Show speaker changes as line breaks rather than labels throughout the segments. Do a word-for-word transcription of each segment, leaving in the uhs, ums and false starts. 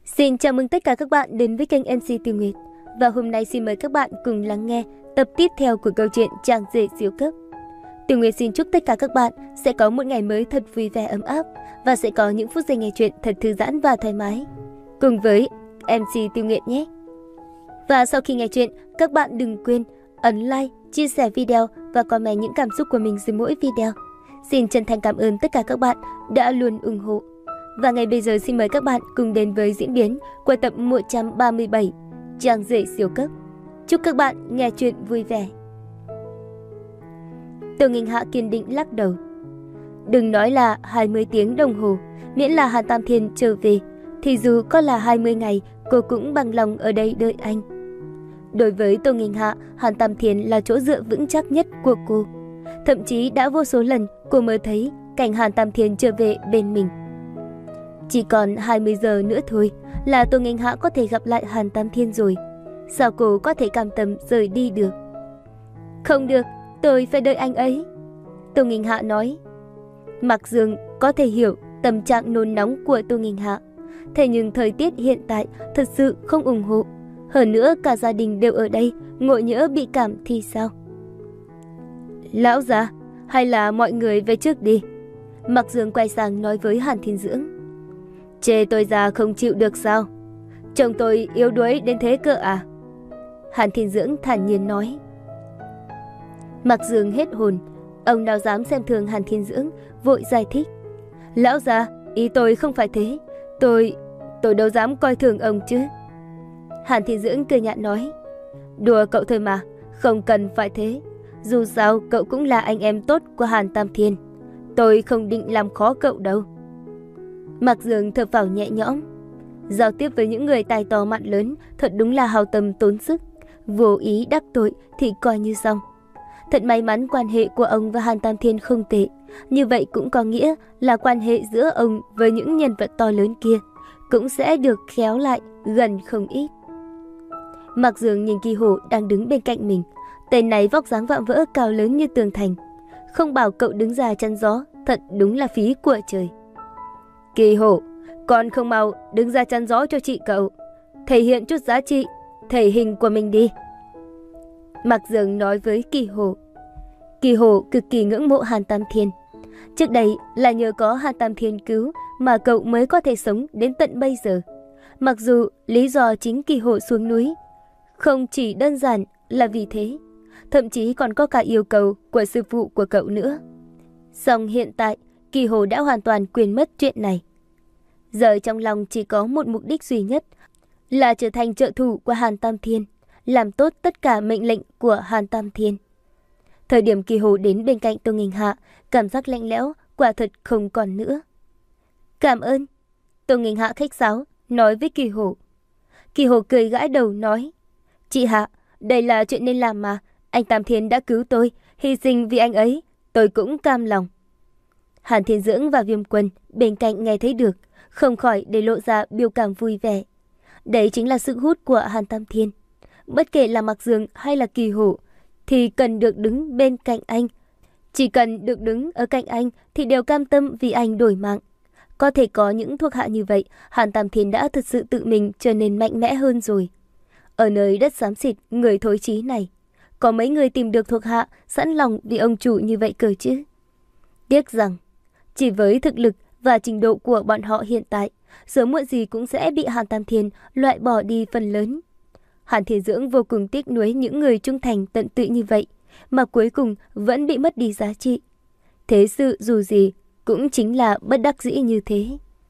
Xin chào mừng tất cả các bạn đến với kênh em xê Tiêu Nguyệt. Và hôm nay xin mời các bạn cùng lắng nghe tập tiếp theo của câu chuyện Chàng rể siêu cấp. Tiêu Nguyệt xin chúc tất cả các bạn sẽ có một ngày mới thật vui vẻ ấm áp và sẽ có những phút giây nghe chuyện thật thư giãn và thoải mái cùng với em xê Tiêu Nguyệt nhé. Và sau khi nghe chuyện, các bạn đừng quên ấn like, chia sẻ video và comment những cảm xúc của mình dưới mỗi video. Xin chân thành cảm ơn tất cả các bạn đã luôn ủng hộ. Và ngay bây giờ xin mời các bạn cùng đến với diễn biến của tập một trăm ba mươi bảy Chàng rể siêu cấp. Chúc các bạn nghe chuyện vui vẻ. Tô Nghinh Hạ kiên định lắc đầu. Đừng nói là hai mươi tiếng đồng hồ, miễn là Hàn Tam Thiên trở về, thì dù có là hai mươi ngày, cô cũng bằng lòng ở đây đợi anh. Đối với Tô Nghinh Hạ, Hàn Tam Thiên là chỗ dựa vững chắc nhất của cô. Thậm chí đã vô số lần cô mơ thấy cảnh Hàn Tam Thiên trở về bên mình. Chỉ còn hai mươi giờ nữa thôi là Tô Nghinh Hạ có thể gặp lại Hàn Tam Thiên rồi. Sao cô có thể cam tâm rời đi được? Không được, tôi phải đợi anh ấy. Tô Nghinh Hạ nói. Mạc Dương có thể hiểu tâm trạng nôn nóng của Tô Nghinh Hạ. Thế nhưng thời tiết hiện tại thật sự không ủng hộ. Hơn nữa cả gia đình đều ở đây, ngộ nhỡ bị cảm thì sao? Lão già, hay là mọi người về trước đi. Mạc Dương quay sang nói với Hàn Thiên Dưỡng. Chê tôi già không chịu được sao? Chồng tôi yếu đuối đến thế cơ à? Hàn Thiên Dưỡng thản nhiên nói. Mạc Dương hết hồn, ông nào dám xem thường Hàn Thiên Dưỡng, vội giải thích. Lão già, ý tôi không phải thế, tôi... tôi đâu dám coi thường ông chứ. Hàn Thiên Dưỡng cười nhạt nói. Đùa cậu thôi mà, không cần phải thế. Dù sao cậu cũng là anh em tốt của Hàn Tam Thiên. Tôi không định làm khó cậu đâu. Mạc Dương thở phào nhẹ nhõm. Giao tiếp với những người tài to mặt lớn thật đúng là hao tâm tốn sức. Vô ý đắc tội thì coi như xong. Thật may mắn quan hệ của ông và Hàn Tam Thiên không tệ. Như vậy cũng có nghĩa là quan hệ giữa ông với những nhân vật to lớn kia cũng sẽ được khéo lại gần không ít. Mạc Dương nhìn Kỳ Hổ đang đứng bên cạnh mình. Tên này vóc dáng vạm vỡ cao lớn như tường thành. Không bảo cậu đứng ra chắn gió, thật đúng là phí của trời. Kỳ Hổ, con không mau đứng ra chắn gió cho chị cậu. Thể hiện chút giá trị, thể hình của mình đi. Mạc Dương nói với Kỳ Hổ. Kỳ Hổ cực kỳ ngưỡng mộ Hàn Tam Thiên. Trước đây là nhờ có Hàn Tam Thiên cứu mà cậu mới có thể sống đến tận bây giờ. Mặc dù lý do chính Kỳ Hổ xuống núi không chỉ đơn giản là vì thế, thậm chí còn có cả yêu cầu của sư phụ của cậu nữa. Song hiện tại, Kỳ Hổ đã hoàn toàn quên mất chuyện này. Giờ trong lòng chỉ có một mục đích duy nhất, là trở thành trợ thủ của Hàn Tam Thiên, làm tốt tất cả mệnh lệnh của Hàn Tam Thiên. Thời điểm Kỳ Hổ đến bên cạnh Tô Nghinh Hạ, cảm giác lạnh lẽo quả thật không còn nữa. Cảm ơn. Tô Nghinh Hạ khách sáo nói với Kỳ Hổ. Kỳ Hổ cười gãi đầu nói. Chị Hạ, đây là chuyện nên làm mà. Anh Tam Thiên đã cứu tôi, hy sinh vì anh ấy, tôi cũng cam lòng. Hàn Thiên Dưỡng và Viêm Quân bên cạnh nghe thấy được, không khỏi để lộ ra biểu cảm vui vẻ. Đấy chính là sự hút của Hàn Tam Thiên. Bất kể là Mạc Dương hay là Kỳ Hổ, thì cần được đứng bên cạnh anh. Chỉ cần được đứng ở cạnh anh thì đều cam tâm vì anh đổi mạng. Có thể có những thuộc hạ như vậy, Hàn Tam Thiên đã thật sự tự mình trở nên mạnh mẽ hơn rồi. Ở nơi đất xám xịt, người thối chí này, có mấy người tìm được thuộc hạ sẵn lòng vì ông chủ như vậy cơ chứ. Tiếc rằng, chỉ với thực lực và trình độ của bọn họ hiện tại, sớm muộn gì cũng sẽ bị Hàn Tam Thiên loại bỏ đi phần lớn. Hàn Thiên Dưỡng vô cùng tiếc nuối những người trung thành tận tụy như vậy, mà cuối cùng vẫn bị mất đi giá trị. Thế sự dù gì cũng chính là bất đắc dĩ như thế.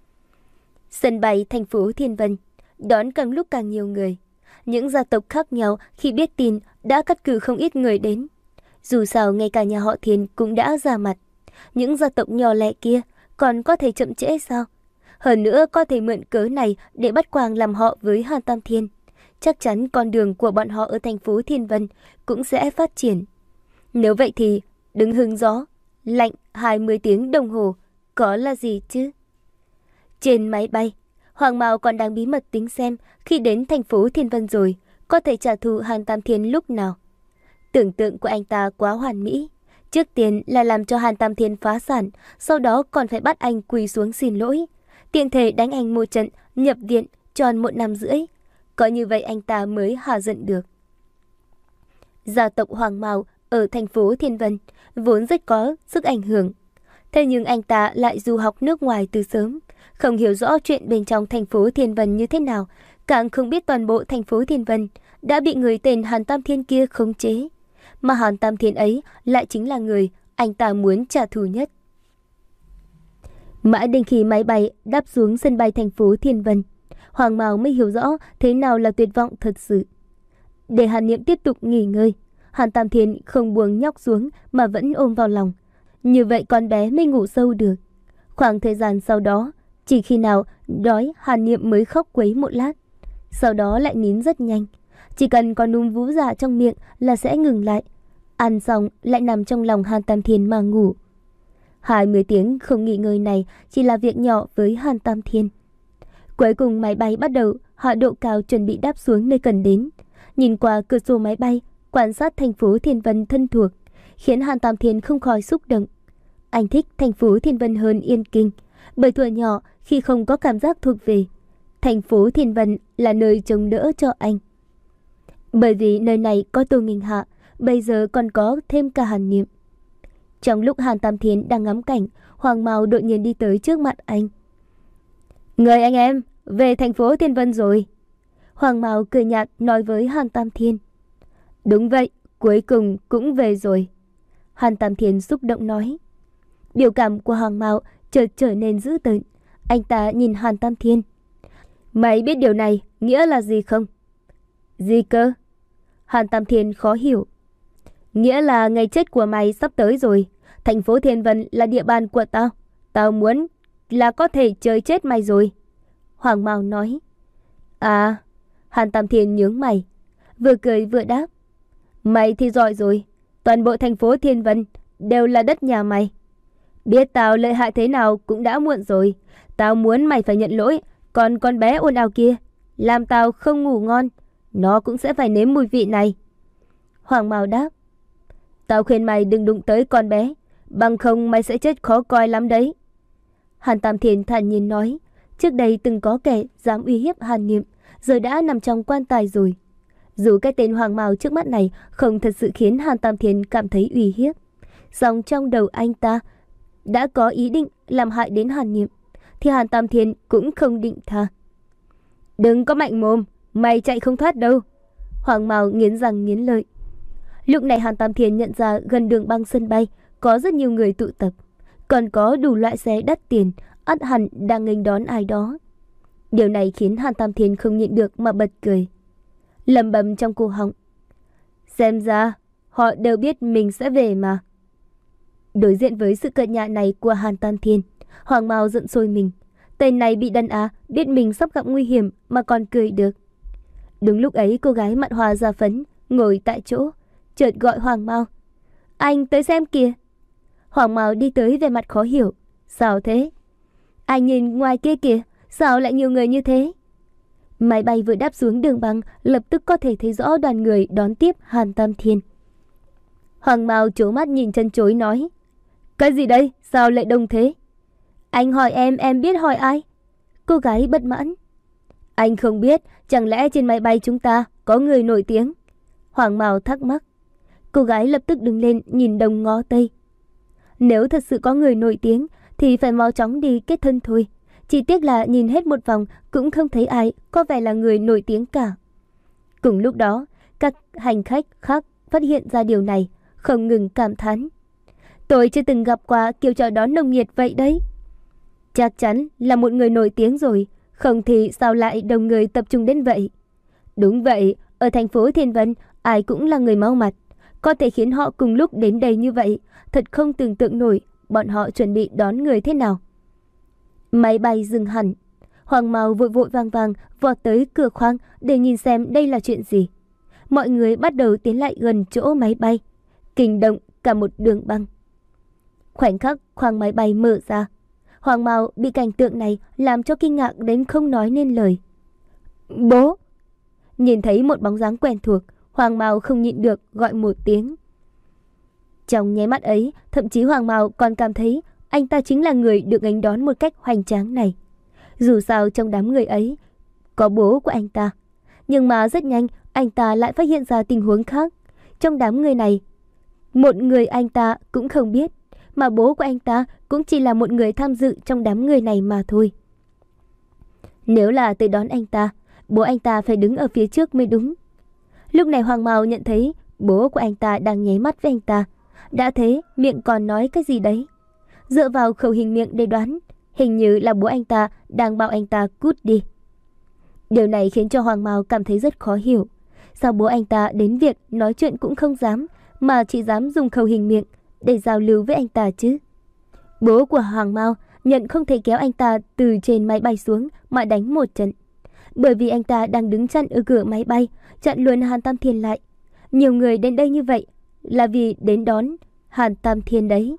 Sân bay thành phố Thiên Vân đón càng lúc càng nhiều người. Những gia tộc khác nhau khi biết tin đã cắt cử không ít người đến. Dù sao ngay cả nhà họ Thiên cũng đã ra mặt. Những gia tộc nhỏ lẻ kia còn có thể chậm trễ sao? Hơn nữa có thể mượn cớ này để bắt quàng làm họ với Hàn Tam Thiên. Chắc chắn con đường của bọn họ ở thành phố Thiên Vân cũng sẽ phát triển. Nếu vậy thì đứng hứng gió, lạnh hai mươi tiếng đồng hồ có là gì chứ? Trên máy bay, Hoàng Mao còn đang bí mật tính xem khi đến thành phố Thiên Vân rồi có thể trả thù Hàn Tam Thiên lúc nào. Tưởng tượng của anh ta quá hoàn mỹ. Trước tiên là làm cho Hàn Tam Thiên phá sản, sau đó còn phải bắt anh quỳ xuống xin lỗi. Tiện thể đánh anh một trận, nhập viện, tròn một năm rưỡi. Có như vậy anh ta mới hạ giận được. Gia tộc Hoàng Mào ở thành phố Thiên Vân vốn rất có sức ảnh hưởng. Thế nhưng anh ta lại du học nước ngoài từ sớm, không hiểu rõ chuyện bên trong thành phố Thiên Vân như thế nào, càng không biết toàn bộ thành phố Thiên Vân đã bị người tên Hàn Tam Thiên kia khống chế. Mà Hàn Tam Thiên ấy lại chính là người anh ta muốn trả thù nhất. Mãi đến khi máy bay đáp xuống sân bay thành phố Thiên Vân, Hoàng Mào mới hiểu rõ thế nào là tuyệt vọng thật sự. Để Hàn Niệm tiếp tục nghỉ ngơi, Hàn Tam Thiên không buông nhóc xuống mà vẫn ôm vào lòng. Như vậy con bé mới ngủ sâu được. Khoảng thời gian sau đó, chỉ khi nào đói Hàn Niệm mới khóc quấy một lát. Sau đó lại nín rất nhanh. Chỉ cần có núm vú dạ trong miệng là sẽ ngừng lại. Ăn xong lại nằm trong lòng Hàn Tam Thiên mà ngủ. hai mươi tiếng không nghỉ ngơi này chỉ là việc nhỏ với Hàn Tam Thiên. Cuối cùng máy bay bắt đầu hạ độ cao chuẩn bị đáp xuống nơi cần đến. Nhìn qua cửa sổ máy bay, quan sát thành phố Thiên Vân thân thuộc, khiến Hàn Tam Thiên không khỏi xúc động. Anh thích thành phố Thiên Vân hơn Yên Kinh, bởi thuở nhỏ khi không có cảm giác thuộc về, thành phố Thiên Vân là nơi chống đỡ cho anh. Bởi vì nơi này có Tô Minh Hạ, bây giờ còn có thêm cả Hàn Niệm. Trong lúc Hàn Tam Thiên đang ngắm cảnh, Hoàng Mào đột nhiên đi tới trước mặt anh. Người anh em, về thành phố Thiên Vân rồi. Hoàng Mào cười nhạt nói với Hàn Tam Thiên. Đúng vậy, cuối cùng cũng về rồi. Hàn Tam Thiên xúc động nói. Biểu cảm của Hoàng Mào chợt trở nên dữ tợn. Anh ta nhìn Hàn Tam Thiên. Mày biết điều này nghĩa là gì không? Gì cơ? Hàn Tam Thiên khó hiểu. Nghĩa là ngày chết của mày sắp tới rồi. Thành phố Thiên Vân là địa bàn của tao. Tao muốn là có thể chơi chết mày rồi. Hoàng Mào nói. À, Hàn Tam Thiên nhướng mày, vừa cười vừa đáp. Mày thì giỏi rồi. Toàn bộ thành phố Thiên Vân đều là đất nhà mày. Biết tao lợi hại thế nào cũng đã muộn rồi. Tao muốn mày phải nhận lỗi. Còn con bé ồn ào kia làm tao không ngủ ngon, nó cũng sẽ phải nếm mùi vị này. Hoàng Mào đáp. Tao khuyên mày đừng đụng tới con bé, bằng không mày sẽ chết khó coi lắm đấy. Hàn Tam Thiên thản nhiên nói. Trước đây từng có kẻ dám uy hiếp Hàn Niệm, giờ đã nằm trong quan tài rồi. Dù cái tên Hoàng Mào trước mắt này không thật sự khiến Hàn Tam Thiên cảm thấy uy hiếp, song trong đầu anh ta đã có ý định làm hại đến Hàn Niệm, thì Hàn Tam Thiên cũng không định tha. Đừng có mạnh mồm, mày chạy không thoát đâu. Hoàng Mào nghiến răng nghiến lợi. Lúc này Hàn Tam Thiên nhận ra gần đường băng sân bay có rất nhiều người tụ tập, còn có đủ loại xe đắt tiền, ắt hẳn đang nghênh đón ai đó. Điều này khiến Hàn Tam Thiên không nhịn được mà bật cười, lẩm bẩm trong cổ họng. Xem ra họ đều biết mình sẽ về mà. Đối diện với sự cợt nhả này của Hàn Tam Thiên, Hoàng Mào giận sôi mình. Tên này bị đàn á, biết mình sắp gặp nguy hiểm mà còn cười được. Đúng lúc ấy cô gái mặn hoa da phấn ngồi tại chỗ chợt gọi Hoàng Mào. Anh tới xem kìa. Hoàng Mào đi tới về mặt khó hiểu. Sao thế? Anh nhìn ngoài kia kìa, sao lại nhiều người như thế? Máy bay vừa đáp xuống đường băng, lập tức có thể thấy rõ đoàn người đón tiếp Hàn Tam Thiên. Hoàng Mào trố mắt nhìn chân chối nói. Cái gì đây? Sao lại đông thế? Anh hỏi em, em biết hỏi ai? Cô gái bất mãn. Anh không biết, chẳng lẽ trên máy bay chúng ta có người nổi tiếng? Hoàng Mào thắc mắc. Cô gái lập tức đứng lên nhìn đông ngó tây. Nếu thật sự có người nổi tiếng thì phải mau chóng đi kết thân thôi. Chỉ tiếc là nhìn hết một vòng cũng không thấy ai có vẻ là người nổi tiếng cả. Cùng lúc đó, các hành khách khác phát hiện ra điều này, không ngừng cảm thán. Tôi chưa từng gặp qua kiểu chào đón nồng nhiệt vậy đấy. Chắc chắn là một người nổi tiếng rồi, không thì sao lại đông người tập trung đến vậy. Đúng vậy, ở thành phố Thiên Vân ai cũng là người mau mặt. Có thể khiến họ cùng lúc đến đây như vậy, thật không tưởng tượng nổi bọn họ chuẩn bị đón người thế nào. Máy bay dừng hẳn. Hoàng Mào vội vội vàng vàng vọt tới cửa khoang để nhìn xem đây là chuyện gì. Mọi người bắt đầu tiến lại gần chỗ máy bay, kinh động cả một đường băng. Khoảnh khắc khoang máy bay mở ra, Hoàng Mào bị cảnh tượng này làm cho kinh ngạc đến không nói nên lời. Bố! Nhìn thấy một bóng dáng quen thuộc, Hoàng Mào không nhịn được gọi một tiếng. Trong nháy mắt ấy, thậm chí Hoàng Mào còn cảm thấy anh ta chính là người được nghênh đón một cách hoành tráng này. Dù sao trong đám người ấy có bố của anh ta. Nhưng mà rất nhanh, anh ta lại phát hiện ra tình huống khác. Trong đám người này, một người anh ta cũng không biết, mà bố của anh ta cũng chỉ là một người tham dự trong đám người này mà thôi. Nếu là tới đón anh ta, bố anh ta phải đứng ở phía trước mới đúng. Lúc này Hoàng Mao nhận thấy bố của anh ta đang nháy mắt với anh ta. Đã thế, miệng còn nói cái gì đấy. Dựa vào khẩu hình miệng để đoán, hình như là bố anh ta đang bảo anh ta cút đi. Điều này khiến cho Hoàng Mao cảm thấy rất khó hiểu. Sao bố anh ta đến việc nói chuyện cũng không dám, mà chỉ dám dùng khẩu hình miệng để giao lưu với anh ta chứ? Bố của Hoàng Mao nhận không thể kéo anh ta từ trên máy bay xuống mà đánh một trận. Bởi vì anh ta đang đứng chặn ở cửa máy bay, chặn luôn Hàn Tam Thiên lại. Nhiều người đến đây như vậy là vì đến đón Hàn Tam Thiên đấy.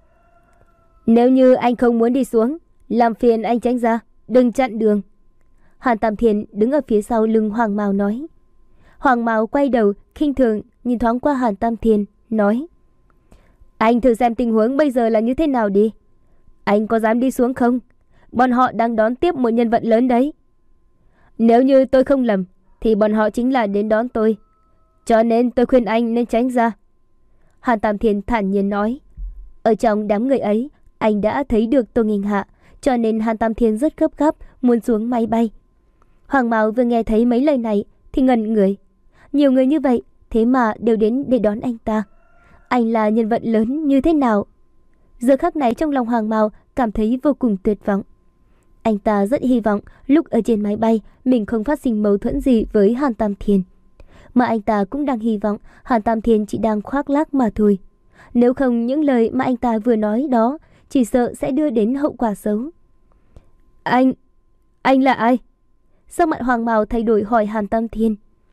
Nếu như anh không muốn đi xuống, làm phiền anh tránh ra, đừng chặn đường. Hàn Tam Thiên đứng ở phía sau lưng Hoàng Mao nói. Hoàng Mao quay đầu khinh thường nhìn thoáng qua Hàn Tam Thiên, nói: Anh thử xem tình huống bây giờ là như thế nào đi. Anh có dám đi xuống không? Bọn họ đang đón tiếp một nhân vật lớn đấy. Nếu như tôi không lầm, thì bọn họ chính là đến đón tôi. Cho nên tôi khuyên anh nên tránh ra. Hàn Tam Thiên thản nhiên nói. Ở trong đám người ấy, anh đã thấy được Tô Nghinh Hạ, cho nên Hàn Tam Thiên rất gấp gáp muốn xuống máy bay. Hoàng Mao vừa nghe thấy mấy lời này thì ngẩn người. Nhiều người như vậy, thế mà đều đến để đón anh ta. Anh là nhân vật lớn như thế nào? Giờ khắc này trong lòng Hoàng Mao cảm thấy vô cùng tuyệt vọng. Anh ta rất hy vọng lúc ở trên máy bay mình không phát sinh mâu thuẫn gì với Hàn Tam Thiên. Mà anh ta cũng đang hy vọng Hàn Tam Thiên chỉ đang khoác lác mà thôi. Nếu không, những lời mà anh ta vừa nói đó chỉ sợ sẽ đưa đến hậu quả xấu. Anh... anh là ai? Sắc mặt Hoàng Mao thay đổi hỏi Hàn Tam Thiên.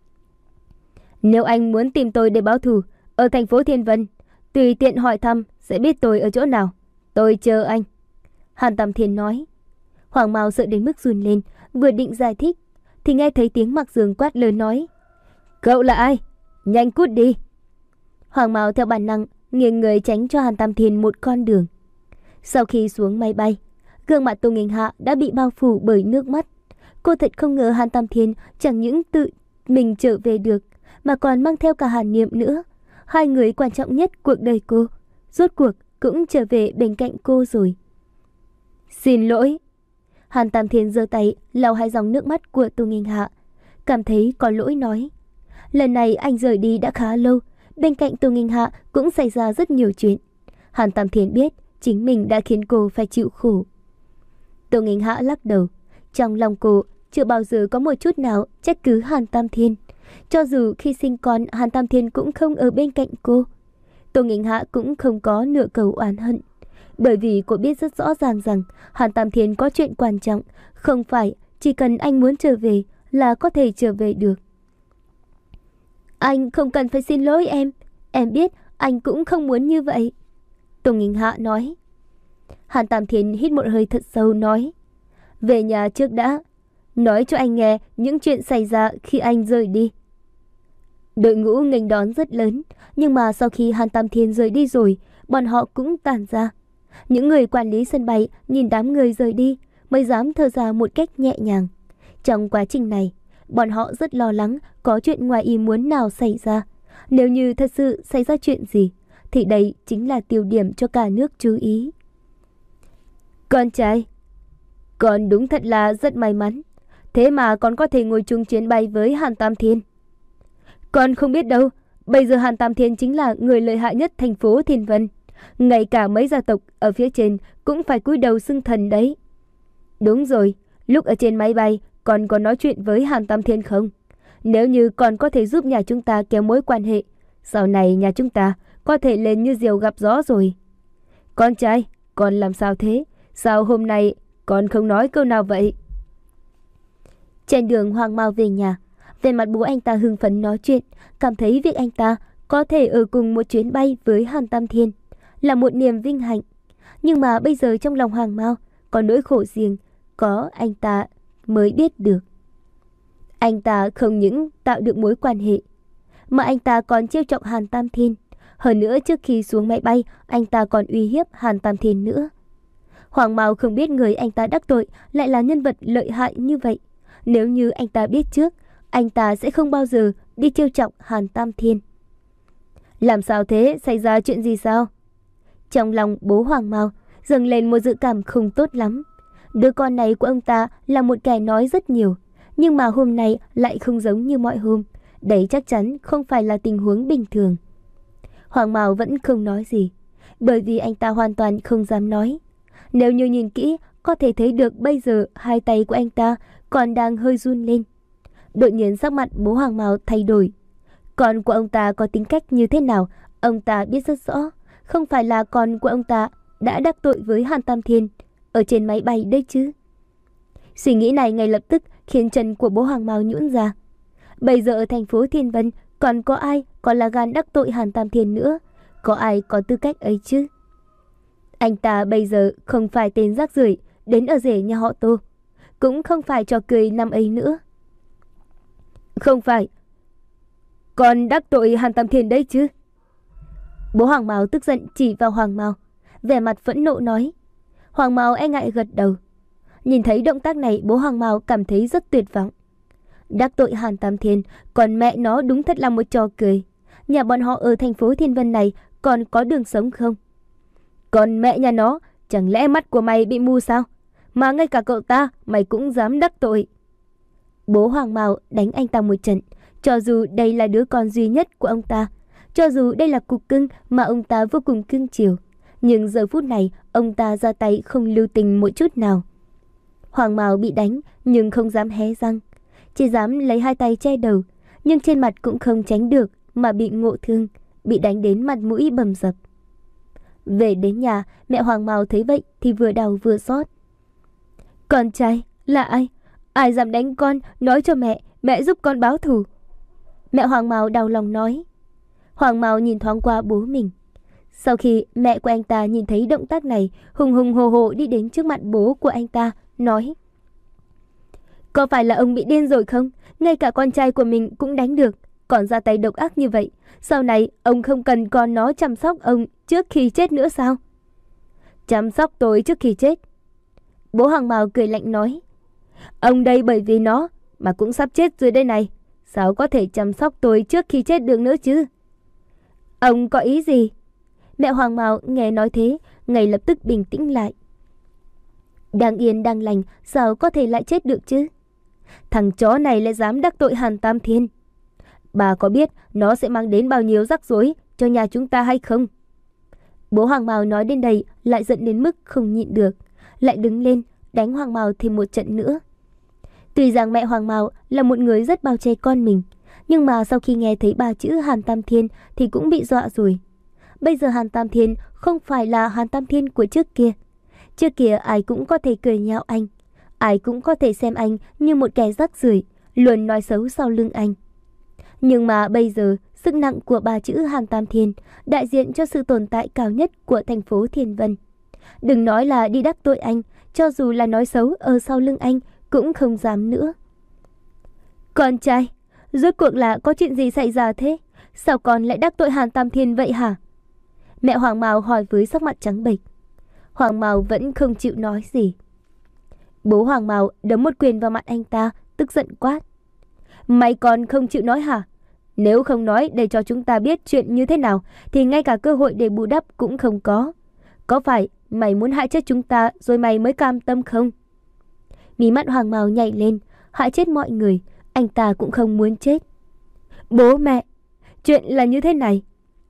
Nếu anh muốn tìm tôi để báo thù ở thành phố Thiên Vân, tùy tiện hỏi thăm sẽ biết tôi ở chỗ nào. Tôi chờ anh. Hàn Tam Thiên nói. Hoàng Mao sợ đến mức run lên, vừa định giải thích thì nghe thấy tiếng Mạc Dương quát lớn nói. Cậu là ai? Nhanh cút đi. Hoàng Mao theo bản năng nghiêng người tránh cho Hàn Tam Thiên một con đường. Sau khi xuống máy bay, gương mặt Tô Nghinh Hạ đã bị bao phủ bởi nước mắt. Cô thật không ngờ Hàn Tam Thiên chẳng những tự mình trở về được, mà còn mang theo cả Hàn Niệm nữa. Hai người quan trọng nhất cuộc đời cô, rốt cuộc cũng trở về bên cạnh cô rồi. Xin lỗi. Hàn Tam Thiên giơ tay lau hai dòng nước mắt của Tô Nghinh Hạ, cảm thấy có lỗi nói. Lần này anh rời đi đã khá lâu, bên cạnh Tô Nghinh Hạ cũng xảy ra rất nhiều chuyện. Hàn Tam Thiên biết chính mình đã khiến cô phải chịu khổ. Tô Nghinh Hạ lắc đầu. Trong lòng cô chưa bao giờ có một chút nào trách cứ Hàn Tam Thiên. Cho dù khi sinh con, Hàn Tam Thiên cũng không ở bên cạnh cô, Tô Nghinh Hạ cũng không có nửa câu oán hận. Bởi vì cô biết rất rõ ràng rằng Hàn Tam Thiên có chuyện quan trọng, không phải chỉ cần anh muốn trở về là có thể trở về được. Anh không cần phải xin lỗi em. Em biết anh cũng không muốn như vậy. Tô Nghinh Hạ nói. Hàn Tam Thiên hít một hơi thật sâu nói. Về nhà trước đã. Nói cho anh nghe những chuyện xảy ra khi anh rời đi. Đội ngũ nghênh đón rất lớn, nhưng mà sau khi Hàn Tam Thiên rời đi rồi, bọn họ cũng tản ra. Những người quản lý sân bay nhìn đám người rời đi mới dám thở ra một cách nhẹ nhàng. Trong quá trình này, bọn họ rất lo lắng có chuyện ngoài ý muốn nào xảy ra. Nếu như thật sự xảy ra chuyện gì, thì đây chính là tiêu điểm cho cả nước chú ý. Con trai, con đúng thật là rất may mắn. Thế mà con có thể ngồi chung chuyến bay với Hàn Tam Thiên. Con không biết đâu, bây giờ Hàn Tam Thiên chính là người lợi hại nhất thành phố Thiên Vân. Ngay cả mấy gia tộc ở phía trên cũng phải cúi đầu xưng thần đấy. Đúng rồi, lúc ở trên máy bay con có nói chuyện với Hàn Tam Thiên không? Nếu như con có thể giúp nhà chúng ta kéo mối quan hệ, sau này nhà chúng ta có thể lên như diều gặp gió rồi. Con trai, con làm sao thế? Sao hôm nay con không nói câu nào vậy? Trên đường Hoàng Mao về nhà, về mặt bố anh ta hưng phấn nói chuyện, cảm thấy việc anh ta có thể ở cùng một chuyến bay với Hàn Tam Thiên là một niềm vinh hạnh. Nhưng mà bây giờ trong lòng Hoàng Mao có nỗi khổ riêng, có anh ta mới biết được. Anh ta không những tạo được mối quan hệ, mà anh ta còn trêu chọc Hàn Tam Thiên. Hơn nữa trước khi xuống máy bay, anh ta còn uy hiếp Hàn Tam Thiên nữa. Hoàng Mao không biết người anh ta đắc tội lại là nhân vật lợi hại như vậy. Nếu như anh ta biết trước, anh ta sẽ không bao giờ đi trêu chọc Hàn Tam Thiên. Làm sao thế? Xảy ra chuyện gì sao? Trong lòng bố Hoàng Mao dâng lên một dự cảm không tốt lắm. Đứa con này của ông ta là một kẻ nói rất nhiều, nhưng mà hôm nay lại không giống như mọi hôm. Đấy chắc chắn không phải là tình huống bình thường. Hoàng Mao vẫn không nói gì, bởi vì anh ta hoàn toàn không dám nói. Nếu như nhìn kỹ, có thể thấy được bây giờ hai tay của anh ta còn đang hơi run lên. Đột nhiên sắc mặt bố Hoàng Mao thay đổi. Con của ông ta có tính cách như thế nào, ông ta biết rất rõ. Không phải là con của ông ta đã đắc tội với Hàn Tam Thiên ở trên máy bay đấy chứ. Suy nghĩ này ngay lập tức khiến chân của bố Hoàng Mao nhũn ra. Bây giờ ở thành phố Thiên Vân còn có ai còn là gan đắc tội Hàn Tam Thiên nữa? Có ai có tư cách ấy chứ? Anh ta bây giờ không phải tên rác rưởi đến ở rể nhà họ Tô, cũng không phải trò cười năm ấy nữa. Không phải, còn đắc tội Hàn Tam Thiên đấy chứ? Bố Hoàng Mao tức giận chỉ vào Hoàng Mao, vẻ mặt phẫn nộ nói. Hoàng Mao e ngại gật đầu. Nhìn thấy động tác này, bố Hoàng Mao cảm thấy rất tuyệt vọng. Đắc tội Hàn Tam Thiên, còn mẹ nó đúng thật là một trò cười. Nhà bọn họ ở thành phố Thiên Vân này còn có đường sống không? Còn mẹ nhà nó, chẳng lẽ mắt của mày bị mù sao? Mà ngay cả cậu ta mày cũng dám đắc tội. Bố Hoàng Mao đánh anh ta một trận. Cho dù đây là đứa con duy nhất của ông ta, cho dù đây là cục cưng mà ông ta vô cùng cưng chiều, nhưng giờ phút này ông ta ra tay không lưu tình một chút nào. Hoàng Mao bị đánh nhưng không dám hé răng, chỉ dám lấy hai tay che đầu, nhưng trên mặt cũng không tránh được mà bị ngộ thương, bị đánh đến mặt mũi bầm dập. Về đến nhà, mẹ Hoàng Mao thấy vậy thì vừa đau vừa xót. Con trai, là ai? Ai dám đánh con, nói cho mẹ, mẹ giúp con báo thù. Mẹ Hoàng Mao đau lòng nói. Hoàng Mao nhìn thoáng qua bố mình. Sau khi mẹ của anh ta nhìn thấy động tác này, hùng hùng hồ hồ đi đến trước mặt bố của anh ta, nói. Có phải là ông bị điên rồi không? Ngay cả con trai của mình cũng đánh được, còn ra tay độc ác như vậy. Sau này ông không cần con nó chăm sóc ông trước khi chết nữa sao? Chăm sóc tôi trước khi chết? Bố Hoàng Mao cười lạnh nói. Ông đây bởi vì nó mà cũng sắp chết rồi đây này, sao có thể chăm sóc tôi trước khi chết được nữa chứ? Ông có ý gì? Mẹ Hoàng Mao nghe nói thế, ngay lập tức bình tĩnh lại. Đang yên đang lành, sao có thể lại chết được chứ? Thằng chó này lại dám đắc tội Hàn Tam Thiên. Bà có biết nó sẽ mang đến bao nhiêu rắc rối cho nhà chúng ta hay không? Bố Hoàng Mao nói đến đây lại giận đến mức không nhịn được, lại đứng lên đánh Hoàng Mao thêm một trận nữa. Tuy rằng mẹ Hoàng Mao là một người rất bao che con mình, nhưng mà sau khi nghe thấy ba chữ Hàn Tam Thiên thì cũng bị dọa rồi. Bây giờ Hàn Tam Thiên không phải là Hàn Tam Thiên của trước kia. Trước kia ai cũng có thể cười nhạo anh, ai cũng có thể xem anh như một kẻ rác rưởi, luôn nói xấu sau lưng anh. Nhưng mà bây giờ, sức nặng của ba chữ Hàn Tam Thiên đại diện cho sự tồn tại cao nhất của thành phố Thiên Vân. Đừng nói là đi đắc tội anh, cho dù là nói xấu ở sau lưng anh cũng không dám nữa. Con trai, rốt cuộc là có chuyện gì xảy ra thế? Sao con lại đắc tội Hàn Tam Thiên vậy hả? Mẹ Hoàng Mao hỏi với sắc mặt trắng bệch. Hoàng Mao vẫn không chịu nói gì. Bố Hoàng Mao đấm một quyền vào mặt anh ta, tức giận quát. Mày còn không chịu nói hả? Nếu không nói để cho chúng ta biết chuyện như thế nào thì ngay cả cơ hội để bù đắp cũng không có. Có phải mày muốn hại chết chúng ta rồi mày mới cam tâm không? Mí mắt Hoàng Mao nhảy lên. Hại chết mọi người, anh ta cũng không muốn chết. Bố mẹ, chuyện là như thế này.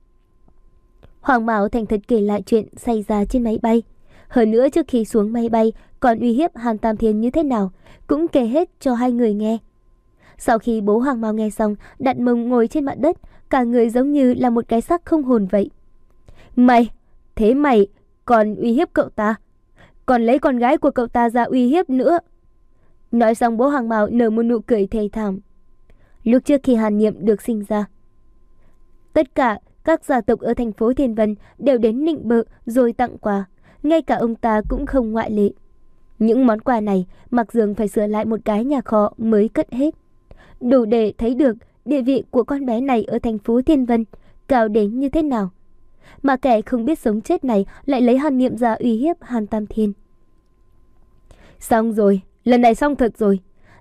Hoàng Mao thành thật kể lại chuyện xảy ra trên máy bay. Hơn nữa trước khi xuống máy bay còn uy hiếp Hàn Tam Thiên như thế nào, cũng kể hết cho hai người nghe. Sau khi bố Hoàng Mao nghe xong, đặt mông ngồi trên mặt đất, cả người giống như là một cái xác không hồn vậy. Mày, thế mày còn uy hiếp cậu ta, còn lấy con gái của cậu ta ra uy hiếp nữa. Nói xong bố Hoàng Mao nở một nụ cười thê thảm. Lúc trước khi Hàn Niệm được sinh ra, tất cả các gia tộc ở thành phố Thiên Vân đều đến nịnh bợ rồi tặng quà, ngay cả ông ta cũng không ngoại lệ. Những món quà này Mạc Dương phải sửa lại một cái nhà kho mới cất hết, đủ để thấy được địa vị của con bé này ở thành phố Thiên Vân cao đến như thế nào. Mà kẻ không biết sống chết này lại lấy Hàn Niệm ra uy hiếp Hàn Tam Thiên. Xong rồi, lần này xong thật rồi.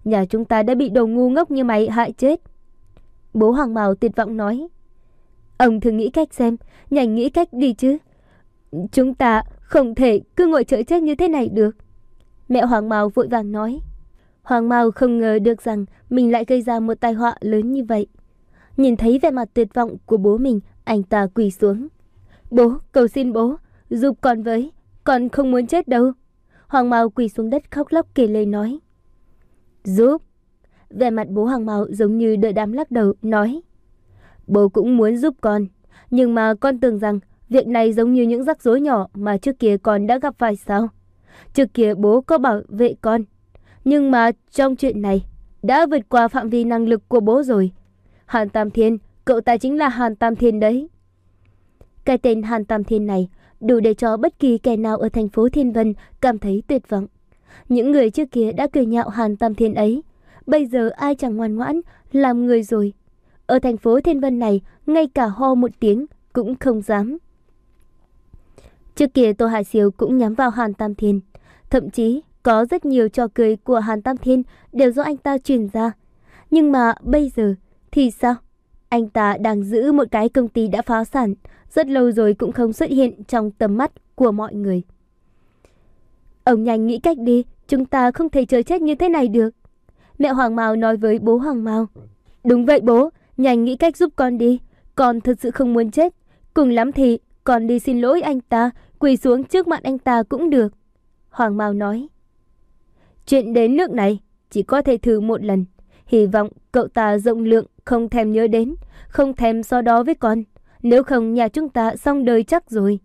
nhà chúng ta đã bị đồ ngu ngốc như mày hại chết. Bố Hoàng Mao tuyệt vọng nói. Ông thử nghĩ cách xem, nhanh nghĩ cách đi chứ. Chúng ta không thể cứ ngồi chờ chết như thế này được. Mẹ Hoàng Mao vội vàng nói. Hoàng Mao không ngờ được rằng mình lại gây ra một tai họa lớn như vậy. Nhìn thấy vẻ mặt tuyệt vọng của bố mình, anh ta quỳ xuống. Bố, cầu xin bố, giúp con với, con không muốn chết đâu. Hoàng Mao quỳ xuống đất khóc lóc kể lể nói. Giúp? Vẻ mặt bố Hoàng Mao giống như đợi đám lắc đầu, nói. Bố cũng muốn giúp con, nhưng mà con tưởng rằng việc này giống như những rắc rối nhỏ mà trước kia con đã gặp phải sao? Trước kia bố có bảo vệ con, nhưng mà trong chuyện này đã vượt qua phạm vi năng lực của bố rồi. Hàn Tam Thiên, cậu ta chính là Hàn Tam Thiên đấy. Cái tên Hàn Tam Thiên này đủ để cho bất kỳ kẻ nào ở thành phố Thiên Vân cảm thấy tuyệt vọng. Những người trước kia đã cười nhạo Hàn Tam Thiên ấy, bây giờ ai chẳng ngoan ngoãn làm người rồi. Ở thành phố Thiên Vân này, ngay cả ho một tiếng cũng không dám. Trước kia Tô Hải Siêu cũng nhắm vào Hàn Tam Thiên, thậm chí có rất nhiều trò cười của Hàn Tam Thiên đều do anh ta truyền ra. Nhưng mà bây giờ thì sao? Anh ta đang giữ một cái công ty đã phá sản, rất lâu rồi cũng không xuất hiện trong tầm mắt của mọi người. Ông nhanh nghĩ cách đi, chúng ta không thể chờ chết như thế này được. Mẹ Hoàng Mao nói với bố Hoàng Mao. Đúng vậy bố, nhanh nghĩ cách giúp con đi. Con thật sự không muốn chết. Cùng lắm thì con đi xin lỗi anh ta, quỳ xuống trước mặt anh ta cũng được. Hoàng Mao nói. Chuyện đến nước này chỉ có thể thử một lần. Hy vọng cậu ta rộng lượng, không thèm nhớ đến, không thèm so đo với con. Nếu không nhà chúng ta xong đời chắc rồi.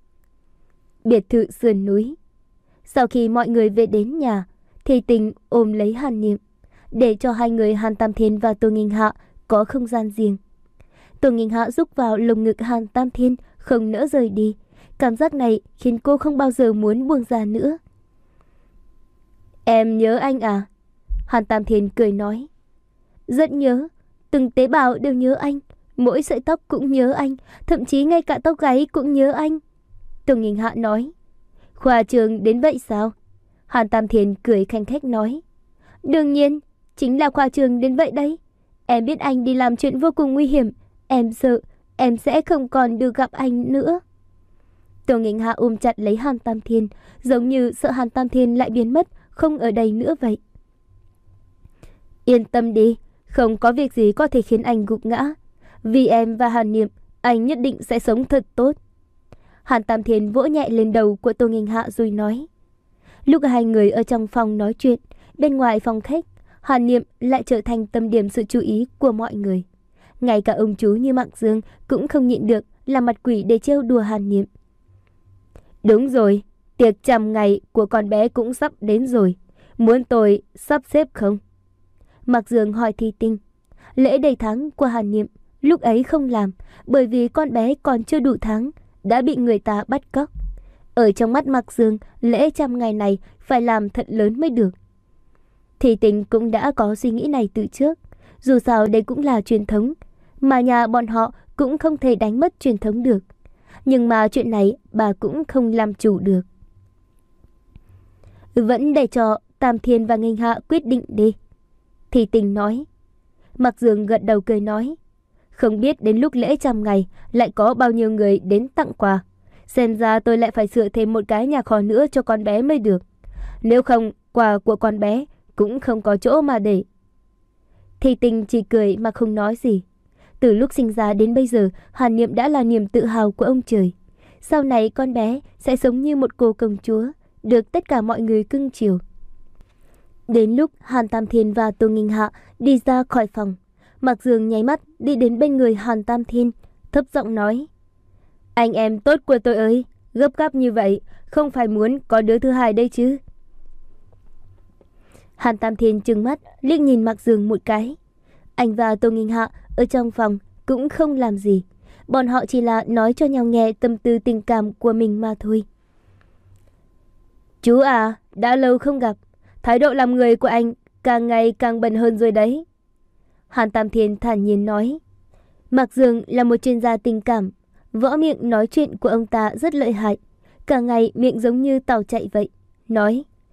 Biệt thự sườn núi. Sau khi mọi người về đến nhà, thì Tình ôm lấy Hàn Niệm, để cho hai người Hàn Tam Thiên và Tô Nghinh Hạ có không gian riêng. Tô Nghinh Hạ rúc vào lồng ngực Hàn Tam Thiên, không nỡ rời đi. Cảm giác này khiến cô không bao giờ muốn buông ra nữa. Em nhớ anh à? Hàn Tam Thiên cười nói. Rất nhớ, từng tế bào đều nhớ anh, mỗi sợi tóc cũng nhớ anh, thậm chí ngay cả tóc gáy cũng nhớ anh. Tô Nghinh Hạ nói. Khoa trường đến vậy sao? Hàn Tam Thiên cười khanh khách nói. Đương nhiên, chính là khoa trường đến vậy đấy. Em biết anh đi làm chuyện vô cùng nguy hiểm, em sợ em sẽ không còn được gặp anh nữa. Tô Nghinh Hạ ôm chặt lấy Hàn Tam Thiên, giống như sợ Hàn Tam Thiên lại biến mất, không ở đây nữa vậy. Yên tâm đi, không có việc gì có thể khiến anh gục ngã. Vì em và Hàn Niệm, anh nhất định sẽ sống thật tốt. Hàn Tam Thiên vỗ nhẹ lên đầu của Tô Nghinh Hạ rồi nói. Lúc hai người ở trong phòng nói chuyện, bên ngoài phòng khách, Hàn Niệm lại trở thành tâm điểm sự chú ý của mọi người. Ngay cả ông chú như Mạc Dương cũng không nhịn được làm mặt quỷ để trêu đùa Hàn Niệm. Đúng rồi, tiệc trăm ngày của con bé cũng sắp đến rồi. Muốn tôi sắp xếp không? Mạc Dương hỏi Thi Tinh. Lễ đầy tháng của Hàn Niệm lúc ấy không làm, bởi vì con bé còn chưa đủ tháng đã bị người ta bắt cóc. Ở trong mắt Mạc Dương, lễ trăm ngày này phải làm thật lớn mới được. Thi Tinh cũng đã có suy nghĩ này từ trước. Dù sao đây cũng là truyền thống, mà nhà bọn họ cũng không thể đánh mất truyền thống được. Nhưng mà chuyện này bà cũng không làm chủ được. Vẫn để cho Tam Thiên và Nghinh Hạ quyết định đi, Thi Tinh nói. Mạc Dương gật đầu cười nói. Không biết đến lúc lễ trăm ngày lại có bao nhiêu người đến tặng quà. Xem ra tôi lại phải sửa thêm một cái nhà kho nữa cho con bé mới được. Nếu không, quà của con bé cũng không có chỗ mà để. Thi Tinh chỉ cười mà không nói gì. Từ lúc sinh ra đến bây giờ, Hàn Niệm đã là niềm tự hào của ông trời. Sau này con bé sẽ sống như một cô công chúa, được tất cả mọi người cưng chiều. Đến lúc Hàn Tam Thiên và Tô Nghinh Hạ đi ra khỏi phòng, Mạc Dương nháy mắt đi đến bên người Hàn Tam Thiên, thấp giọng nói. Anh em tốt của tôi ơi, gấp gáp như vậy, không phải muốn có đứa thứ hai đây chứ? Hàn Tam Thiên trừng mắt liếc nhìn Mạc Dương một cái. Anh và Tô Nghinh Hạ ở trong phòng cũng không làm gì, bọn họ chỉ là nói cho nhau nghe tâm tư tình cảm của mình mà thôi. Chú à, đã lâu không gặp, thái độ làm người của anh càng ngày càng bận hơn rồi đấy. Hàn Tam Thiên thản nhiên nói. Mạc Dương là một chuyên gia tình cảm, võ miệng nói chuyện của ông ta rất lợi hại, cả ngày miệng giống như tàu chạy vậy. Nói,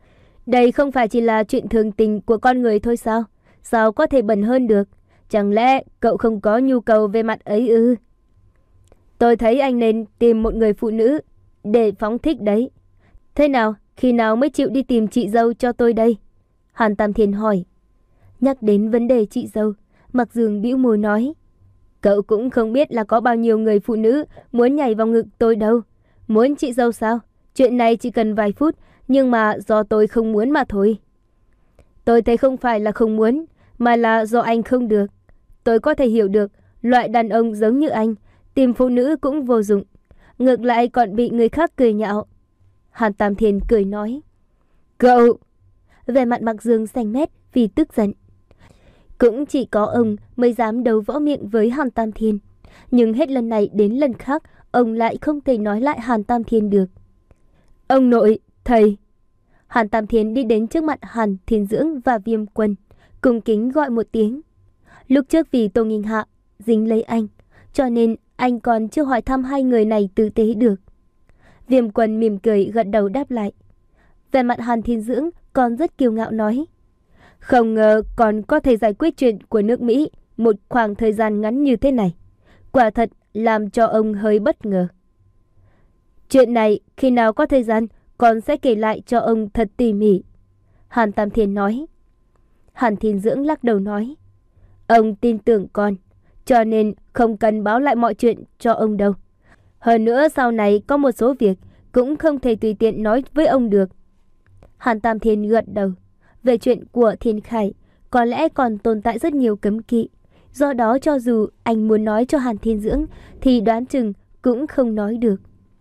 Đây không phải chỉ là chuyện thường tình của con người thôi sao? Sao có thể bẩn hơn được? Chẳng lẽ cậu không có nhu cầu về mặt ấy ư? Tôi thấy anh nên tìm một người phụ nữ để phóng thích đấy. Thế nào, khi nào mới chịu đi tìm chị dâu cho tôi đây? Hàn Tam Thiên hỏi. Nhắc đến vấn đề chị dâu, Mạc Dương bĩu môi nói. Cậu cũng không biết là có bao nhiêu người phụ nữ muốn nhảy vào ngực tôi đâu. Muốn chị dâu sao? Chuyện này chỉ cần vài phút, nhưng mà do tôi không muốn mà thôi. Tôi thấy không phải là không muốn, mà là do anh không được. Tôi có thể hiểu được, loại đàn ông giống như anh, tìm phụ nữ cũng vô dụng. Ngược lại còn bị người khác cười nhạo. Hàn Tam Thiên cười nói. Cậu! Vẻ mặt Mạc Dương xanh mét vì tức giận. Cũng chỉ có ông mới dám đấu võ miệng với Hàn Tam Thiên. Nhưng hết lần này đến lần khác, ông lại không thể nói lại Hàn Tam Thiên được. Ông nội, thầy! Hàn Tam Thiên đi đến trước mặt Hàn Thiên Dưỡng và Viêm Quân, cung kính gọi một tiếng. Lúc trước vì Tô Nghinh Hạ dính lấy anh, cho nên anh còn chưa hỏi thăm hai người này tử tế được. Viêm Quân mỉm cười gật đầu đáp lại. Về mặt Hàn Thiên Dưỡng còn rất kiêu ngạo nói. Không ngờ còn có thể giải quyết chuyện của nước Mỹ một khoảng thời gian ngắn như thế này. Quả thật làm cho ông hơi bất ngờ. Chuyện này khi nào có thời gian con sẽ kể lại cho ông thật tỉ mỉ. Hàn Tam Thiên nói. Hàn Thiên Dưỡng lắc đầu nói. Ông tin tưởng con, cho nên không cần báo lại mọi chuyện cho ông đâu. Hơn nữa sau này có một số việc cũng không thể tùy tiện nói với ông được. Hàn Tam Thiên gật đầu. Về chuyện của Thiên Khải, có lẽ còn tồn tại rất nhiều cấm kỵ. Do đó cho dù anh muốn nói cho Hàn Thiên Dưỡng thì đoán chừng cũng không nói được.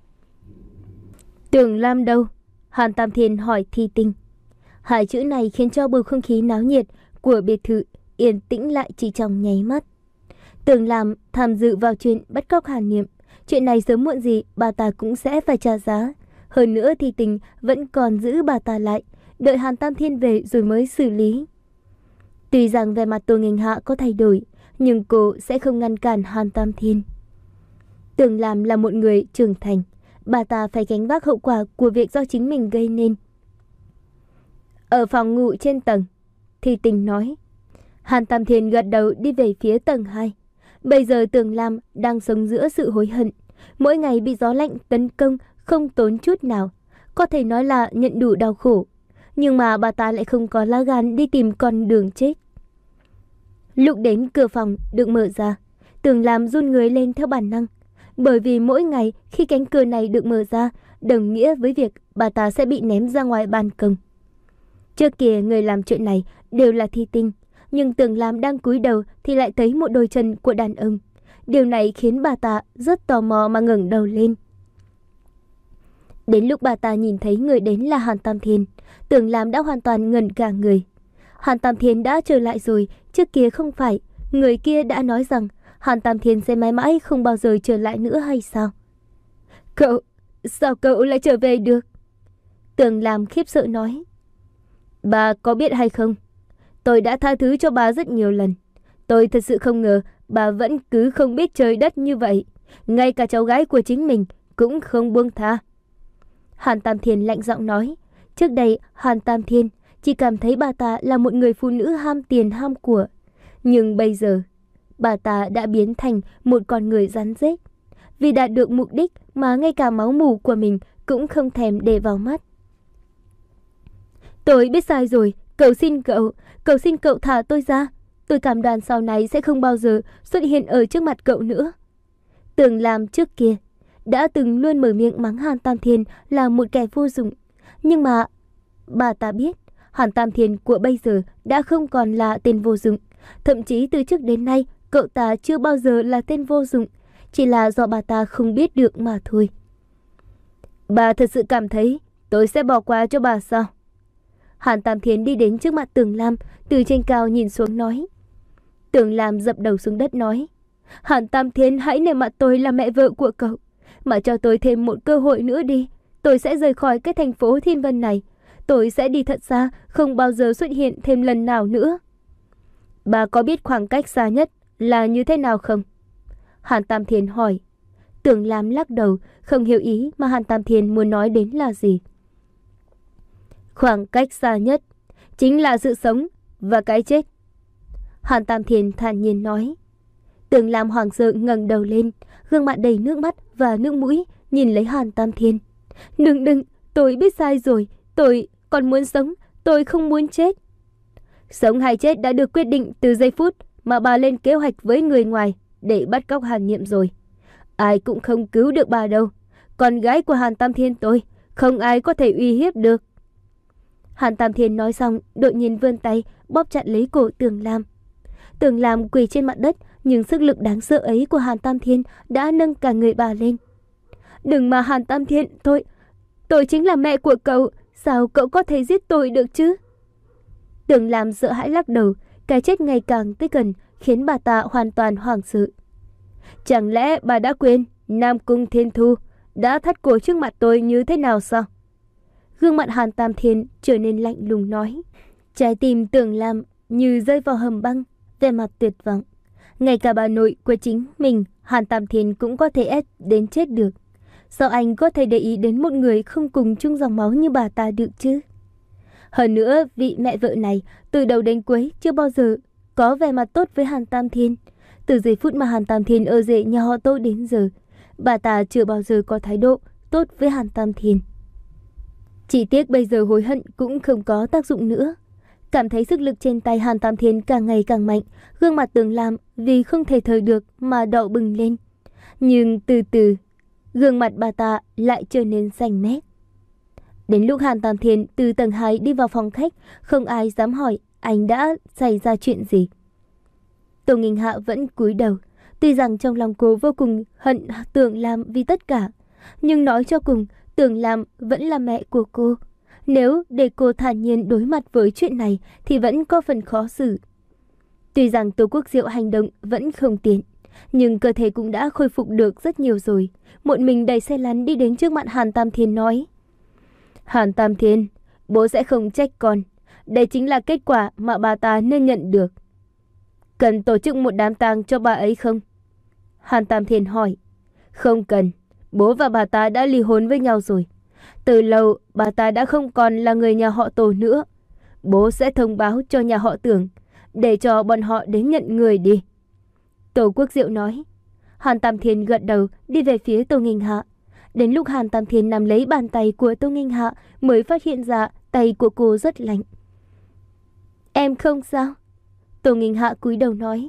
Tưởng Lam đâu? Hàn Tam Thiên hỏi Thi Tinh. Hai chữ này khiến cho bầu không khí náo nhiệt của biệt thự yên tĩnh lại chỉ trong nháy mắt. Tưởng Lam tham dự vào chuyện bắt cóc Hàn Niệm. Chuyện này sớm muộn gì bà ta cũng sẽ phải trả giá. Hơn nữa Thi Tinh vẫn còn giữ bà ta lại, đợi Hàn Tam Thiên về rồi mới xử lý. Tuy rằng về mặt Tô Nghinh Hạ có thay đổi, nhưng cô sẽ không ngăn cản Hàn Tam Thiên. Tưởng Lam là một người trưởng thành, bà ta phải gánh vác hậu quả của việc do chính mình gây nên. Ở phòng ngủ trên tầng, Thi Tinh nói. Hàn Tam Thiên gật đầu đi về phía tầng hai. Bây giờ Tưởng Lam đang sống giữa sự hối hận. Mỗi ngày bị gió lạnh tấn công không tốn chút nào, có thể nói là nhận đủ đau khổ. Nhưng mà bà ta lại không có lá gan đi tìm con đường chết. Lúc đến cửa phòng được mở ra, Tưởng Lam run người lên theo bản năng. Bởi vì mỗi ngày khi cánh cửa này được mở ra, đồng nghĩa với việc bà ta sẽ bị ném ra ngoài ban công. Trước kia người làm chuyện này đều là Thi Tinh, nhưng Tưởng Lam đang cúi đầu thì lại thấy một đôi chân của đàn ông. Điều này khiến bà ta rất tò mò mà ngẩng đầu lên. Đến lúc bà ta nhìn thấy người đến là Hàn Tam Thiên, Tưởng Lam đã hoàn toàn ngẩn cả người. Hàn Tam Thiên đã trở lại rồi, trước kia không phải người kia đã nói rằng Hàn Tam Thiên sẽ mãi mãi không bao giờ trở lại nữa hay sao? Cậu, sao cậu lại trở về được? Tưởng Lam khiếp sợ nói. Bà có biết hay không? Tôi đã tha thứ cho bà rất nhiều lần. Tôi thật sự không ngờ bà vẫn cứ không biết trời đất như vậy. Ngay cả cháu gái của chính mình cũng không buông tha. Hàn Tam Thiên lạnh giọng nói. Trước đây Hàn Tam Thiên chỉ cảm thấy bà ta là một người phụ nữ ham tiền ham của. Nhưng bây giờ bà ta đã biến thành một con người rắn rết. Vì đạt được mục đích mà ngay cả máu mủ của mình cũng không thèm để vào mắt. Tôi biết sai rồi, cầu xin cậu, cầu xin cậu thả tôi ra. Tôi cam đoan sau này sẽ không bao giờ xuất hiện ở trước mặt cậu nữa. Tưởng Lam trước kia đã từng luôn mở miệng mắng Hàn Tam Thiên là một kẻ vô dụng. Nhưng mà bà ta biết Hàn Tam Thiên của bây giờ đã không còn là tên vô dụng. Thậm chí từ trước đến nay cậu ta chưa bao giờ là tên vô dụng. Chỉ là do bà ta không biết được mà thôi. Bà thật sự cảm thấy tôi sẽ bỏ qua cho bà sao? Hàn Tam Thiên đi đến trước mặt Tưởng Lam, từ trên cao nhìn xuống nói. Tưởng Lam dập đầu xuống đất nói. Hàn Tam Thiên, hãy nể mặt tôi là mẹ vợ của cậu, mà cho tôi thêm một cơ hội nữa đi. Tôi sẽ rời khỏi cái thành phố Thiên Vân này. Tôi sẽ đi thật xa, không bao giờ xuất hiện thêm lần nào nữa. Bà có biết khoảng cách xa nhất là như thế nào không? Hàn Tam Thiên hỏi. Tưởng Lam lắc đầu, không hiểu ý mà Hàn Tam Thiên muốn nói đến là gì. Khoảng cách xa nhất chính là sự sống và cái chết. Hàn Tam Thiên thản nhiên nói. Tường Lam hoảng sợ ngẩng đầu lên, gương mặt đầy nước mắt và nước mũi nhìn lấy Hàn Tam Thiên. Đừng đừng, tôi biết sai rồi, tôi còn muốn sống, tôi không muốn chết. Sống hay chết đã được quyết định từ giây phút mà bà lên kế hoạch với người ngoài để bắt cóc Hàn Nhiệm rồi. Ai cũng không cứu được bà đâu. Con gái của Hàn Tam Thiên tôi, không ai có thể uy hiếp được. Hàn Tam Thiên nói xong, đột nhiên vươn tay bóp chặt lấy cổ Tường Lam. Tường Lam quỳ trên mặt đất, nhưng sức lực đáng sợ ấy của Hàn Tam Thiên đã nâng cả người bà lên. Đừng mà Hàn Tam Thiên, tôi, tôi chính là mẹ của cậu, sao cậu có thể giết tôi được chứ? Tường Lam sợ hãi lắc đầu, cái chết ngày càng tới gần khiến bà ta hoàn toàn hoảng sợ. Chẳng lẽ bà đã quên Nam Cung Thiên Thu đã thắt cổ trước mặt tôi như thế nào sao? Gương mặt Hàn Tam Thiên trở nên lạnh lùng nói. Trái tim Tường Lam như rơi vào hầm băng, vẻ mặt tuyệt vọng. Ngay cả bà nội của chính mình, Hàn Tam Thiên cũng có thể ép đến chết được. Sao anh có thể để ý đến một người không cùng chung dòng máu như bà ta được chứ? Hơn nữa, vị mẹ vợ này từ đầu đến cuối chưa bao giờ có vẻ mặt tốt với Hàn Tam Thiên. Từ giây phút mà Hàn Tam Thiên ở rể nhà họ Tô đến giờ, bà ta chưa bao giờ có thái độ tốt với Hàn Tam Thiên. Chỉ tiếc bây giờ hối hận cũng không có tác dụng nữa. Cảm thấy sức lực trên tay Hàn Tam Thiên càng ngày càng mạnh, gương mặt Tường Lam vì không thể thở được mà đỏ bừng lên. Nhưng từ từ, gương mặt bà ta lại trở nên xanh mét. Đến lúc Hàn Tam Thiên từ tầng hai đi vào phòng khách, không ai dám hỏi anh đã xảy ra chuyện gì. Tô Nghinh Hạ vẫn cúi đầu, tuy rằng trong lòng cô vô cùng hận Tường Lam vì tất cả, nhưng nói cho cùng, Tường Lam vẫn là mẹ của cô. Nếu để cô thản nhiên đối mặt với chuyện này thì vẫn có phần khó xử. Tuy rằng Tô Quốc Diệu hành động vẫn không tiện, nhưng cơ thể cũng đã khôi phục được rất nhiều rồi. Một mình đẩy xe lăn đi đến trước mặt Hàn Tam Thiên nói. Hàn Tam Thiên, bố sẽ không trách con. Đây chính là kết quả mà bà ta nên nhận được. Cần tổ chức một đám tang cho bà ấy không? Hàn Tam Thiên hỏi. Không cần, bố và bà ta đã ly hôn với nhau rồi. Từ lâu bà ta đã không còn là người nhà họ Tô nữa. Bố sẽ thông báo cho nhà họ Tưởng để cho bọn họ đến nhận người đi. Tô Quốc Diệu nói. Hàn Tam Thiên gật đầu đi về phía Tô Nghinh Hạ. Đến lúc Hàn Tam Thiên nắm lấy bàn tay của Tô Nghinh Hạ mới phát hiện ra tay của cô rất lạnh. Em không sao? Tô Nghinh Hạ cúi đầu nói.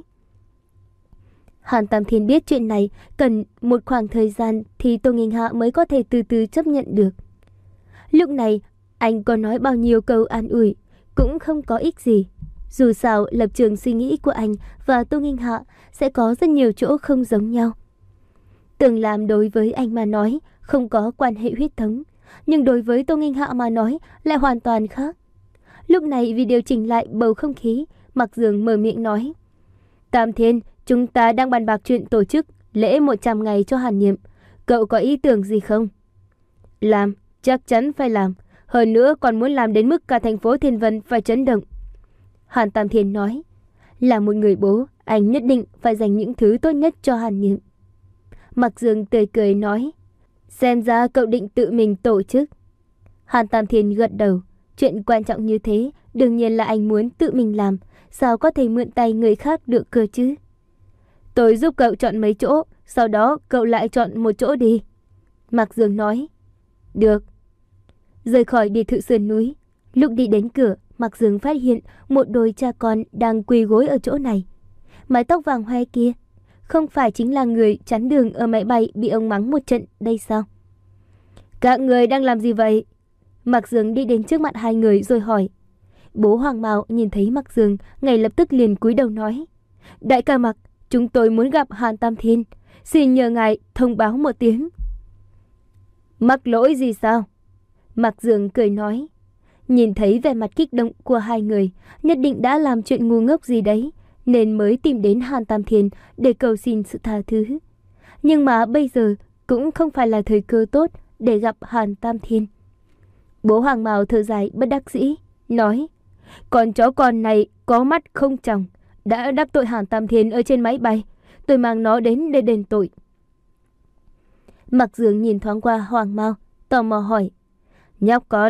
Hàn Tam Thiên biết chuyện này cần một khoảng thời gian thì Tô Nghinh Hạ mới có thể từ từ chấp nhận được. Lúc này anh có nói bao nhiêu câu an ủi cũng không có ích gì. Dù sao lập trường suy nghĩ của anh và Tô Nghinh Hạ sẽ có rất nhiều chỗ không giống nhau. Tường Lam đối với anh mà nói không có quan hệ huyết thống, nhưng đối với Tô Nghinh Hạ mà nói lại hoàn toàn khác. Lúc này vì điều chỉnh lại bầu không khí, Mạc Dương mở miệng nói. Tam Thiên, chúng ta đang bàn bạc chuyện tổ chức lễ một trăm ngày cho Hàn Nhiệm. Cậu có ý tưởng gì không? Làm, chắc chắn phải làm. Hơn nữa còn muốn làm đến mức cả thành phố Thiên Vân phải chấn động. Hàn Tam Thiên nói. Là một người bố, anh nhất định phải dành những thứ tốt nhất cho Hàn Nhiệm. Mạc Dương tươi cười nói. Xem ra cậu định tự mình tổ chức. Hàn Tam Thiên gật đầu. Chuyện quan trọng như thế, đương nhiên là anh muốn tự mình làm. Sao có thể mượn tay người khác được cơ chứ? Tôi giúp cậu chọn mấy chỗ, sau đó cậu lại chọn một chỗ đi. Mạc Dương nói. Được. Rời khỏi biệt thự sườn núi, lúc đi đến cửa, Mạc Dương phát hiện một đôi cha con đang quỳ gối ở chỗ này. Mái tóc vàng hoe kia, không phải chính là người chắn đường ở máy bay bị ông mắng một trận đây sao? Các người đang làm gì vậy? Mạc Dương đi đến trước mặt hai người rồi hỏi. Bố Hoàng Mạo nhìn thấy Mạc Dương, ngay lập tức liền cúi đầu nói. Đại ca Mạc, chúng tôi muốn gặp Hàn Tam Thiên, xin nhờ ngài thông báo một tiếng. Mắc lỗi gì sao? Mạc Dương cười nói. Nhìn thấy vẻ mặt kích động của hai người, nhất định đã làm chuyện ngu ngốc gì đấy, nên mới tìm đến Hàn Tam Thiên để cầu xin sự tha thứ. Nhưng mà bây giờ cũng không phải là thời cơ tốt để gặp Hàn Tam Thiên. Bố Hoàng Mạo thở dài bất đắc dĩ, nói. Con chó con này có mắt không tròng, đã đắc tội Hàn Tam Thiên ở trên máy bay. Tôi mang nó đến để đền tội. Mạc Dương nhìn thoáng qua Hoàng Mạo, tò mò hỏi. Nhóc con,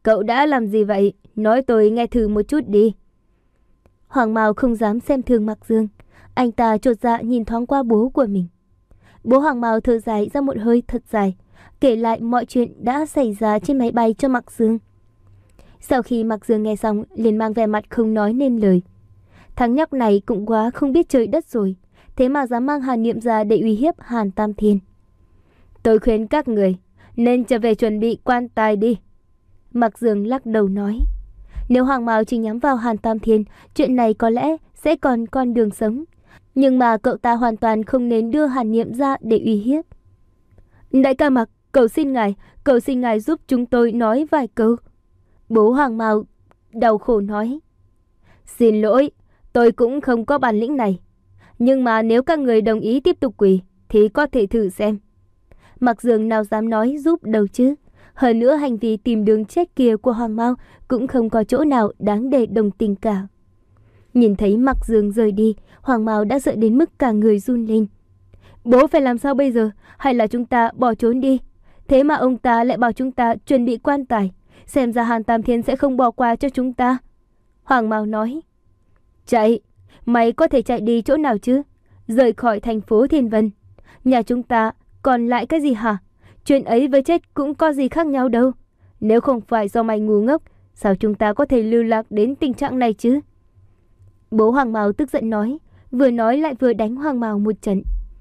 Cậu đã làm gì vậy? Nói tôi nghe thử một chút đi. Hoàng Mao không dám xem thường Mạc Dương. Anh ta chột dạ nhìn thoáng qua bố của mình. Bố Hoàng Mao thở dài ra một hơi thật dài, kể lại mọi chuyện đã xảy ra trên máy bay cho Mạc Dương. Sau khi Mạc Dương nghe xong, liền mang vẻ mặt không nói nên lời. Thằng nhóc này cũng quá không biết trời đất rồi, thế mà dám mang Hàn Niệm ra để uy hiếp Hàn Tam Thiên. Tôi khuyên các người nên trở về chuẩn bị quan tài đi. Mạc Dương lắc đầu nói. Nếu Hoàng Mao chỉ nhắm vào Hàn Tam Thiên, chuyện này có lẽ sẽ còn con đường sống. Nhưng mà cậu ta hoàn toàn không nên đưa Hàn Niệm ra để uy hiếp. Đại ca Mạc, cầu xin ngài, cầu xin ngài giúp chúng tôi nói vài câu. Bố Hoàng Mao đau khổ nói. Xin lỗi, tôi cũng không có bản lĩnh này. Nhưng mà nếu các người đồng ý tiếp tục quỳ, thì có thể thử xem. Mạc Dương nào dám nói giúp đâu chứ. Hơn nữa hành vi tìm đường chết kia của Hoàng Mao cũng không có chỗ nào đáng để đồng tình cả. Nhìn thấy Mạc Dương rời đi, Hoàng Mao đã sợ đến mức cả người run lên. Bố phải làm sao bây giờ? Hay là chúng ta bỏ trốn đi? Thế mà ông ta lại bảo chúng ta chuẩn bị quan tài. Xem ra Hàn Tam Thiên sẽ không bỏ qua cho chúng ta. Hoàng Mao nói. Chạy? Mày có thể chạy đi chỗ nào chứ? Rời khỏi thành phố Thiên Vân. Nhà chúng ta còn lại cái gì hả? Chuyện ấy với chết cũng có gì khác nhau đâu. Nếu không phải do mày ngu ngốc, sao chúng ta có thể lưu lạc đến tình trạng này chứ? Bố Hoàng Mao tức giận nói, vừa nói lại vừa đánh Hoàng Mao một trận.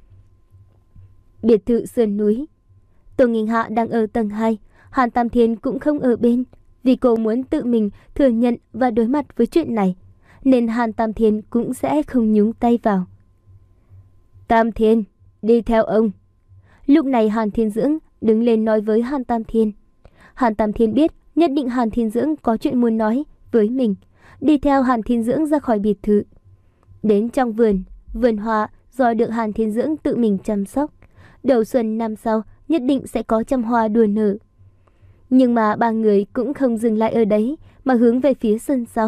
Biệt thự sườn núi. Tô Nghinh Hạ đang ở tầng hai, Hàn Tam Thiên cũng không ở bên, vì cô muốn tự mình thừa nhận và đối mặt với chuyện này, nên Hàn Tam Thiên cũng sẽ không nhúng tay vào. Tam Thiên, đi theo ông. Lúc này Hàn Thiên Dưỡng đứng lên nói với Hàn Tam Thiên. Hàn Tam Thiên biết nhất định Hàn Thiên Dưỡng có chuyện muốn nói với mình, đi theo Hàn Thiên Dưỡng ra khỏi biệt thự. Đến trong vườn, vườn hoa do được Hàn Thiên Dưỡng tự mình chăm sóc. Đầu xuân năm sau nhất định sẽ có trăm hoa đua nở. Nhưng mà ba người cũng không dừng lại ở đấy mà hướng về phía sân sau.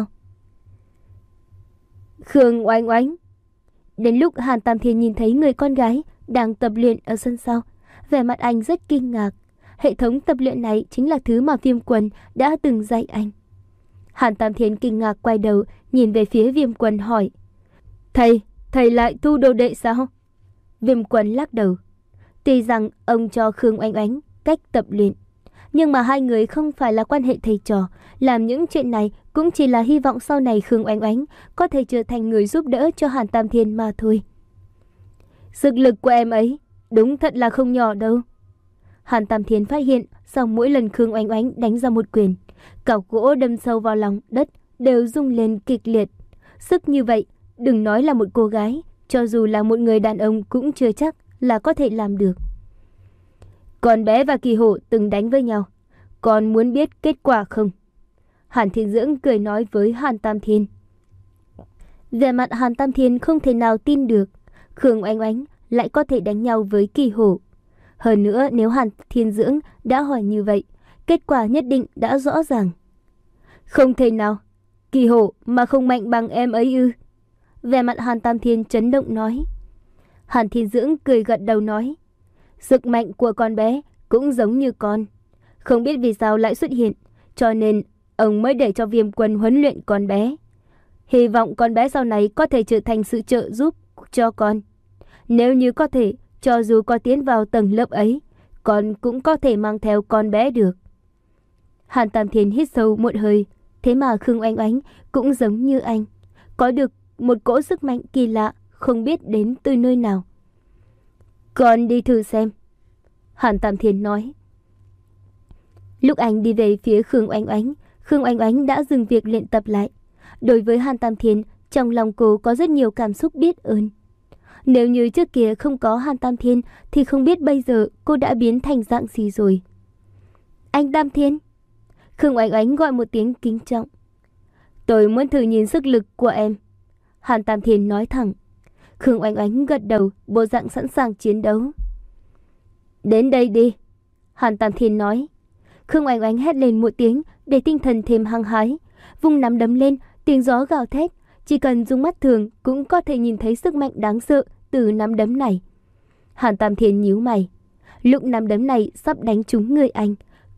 Khương Oánh Oánh. Đến lúc Hàn Tam Thiên nhìn thấy người con gái đang tập luyện ở sân sau, vẻ mặt anh rất kinh ngạc. Hệ thống tập luyện này chính là thứ mà Viêm Quân đã từng dạy anh. Hàn Tam Thiên kinh ngạc quay đầu nhìn về phía Viêm Quân hỏi. Thầy, thầy lại thu đồ đệ sao? Viêm Quân lắc đầu. Tuy rằng ông cho Khương Oánh Oánh cách tập luyện, nhưng mà hai người không phải là quan hệ thầy trò. Làm những chuyện này cũng chỉ là hy vọng sau này Khương Oánh Oánh có thể trở thành người giúp đỡ cho Hàn Tam Thiên mà thôi. Sức lực của em ấy đúng thật là không nhỏ đâu. Hàn Tam Thiên phát hiện sau mỗi lần Khương Oánh Oánh đánh ra một quyền, cọc gỗ đâm sâu vào lòng đất đều rung lên kịch liệt. Sức như vậy, đừng nói là một cô gái, cho dù là một người đàn ông cũng chưa chắc là có thể làm được. Con bé và Kỳ Hổ từng đánh với nhau, con muốn biết kết quả không? Hàn Thiên Dưỡng cười nói với Hàn Tam Thiên. Về mặt Hàn Tam Thiên không thể nào tin được Khương Oánh Oánh lại có thể đánh nhau với Kỳ Hổ. Hơn nữa nếu Hàn Thiên Dưỡng đã hỏi như vậy, kết quả nhất định đã rõ ràng. Không thể nào, Kỳ Hổ mà không mạnh bằng em ấy ư? Về mặt Hàn Tam Thiên chấn động nói. Hàn Thiên Dưỡng cười gật đầu nói. Sức mạnh của con bé cũng giống như con, không biết vì sao lại xuất hiện, cho nên ông mới để cho Viêm Quân huấn luyện con bé. Hy vọng con bé sau này có thể trở thành sự trợ giúp cho con. Nếu như có thể, cho dù có tiến vào tầng lớp ấy, con cũng có thể mang theo con bé được. Hàn Tam Thiên hít sâu một hơi, thế mà Khương Oánh Oánh cũng giống như anh, có được một cỗ sức mạnh kỳ lạ, không biết đến từ nơi nào. Con đi thử xem, Hàn Tam Thiên nói. Lúc anh đi về phía Khương Oánh Oánh, Khương Oánh Oánh đã dừng việc luyện tập lại. Đối với Hàn Tam Thiên, trong lòng cô có rất nhiều cảm xúc biết ơn. Nếu như trước kia không có Hàn Tam Thiên thì không biết bây giờ cô đã biến thành dạng gì rồi. Anh Tam Thiên. Khương Oánh Oánh gọi một tiếng kính trọng. Tôi muốn thử nhìn sức lực của em, Hàn Tam Thiên nói thẳng. Khương Oánh Oánh gật đầu, bộ dạng sẵn sàng chiến đấu. Đến đây đi, Hàn Tam Thiên nói. Khương Oánh Oánh hét lên một tiếng để tinh thần thêm hăng hái, vung nắm đấm lên, tiếng gió gào thét. Chỉ cần dùng mắt thường cũng có thể nhìn thấy sức mạnh đáng sợ từ nắm đấm này. Hàn Tam Thiên nhíu mày. Lúc nắm đấm này sắp đánh trúng người anh,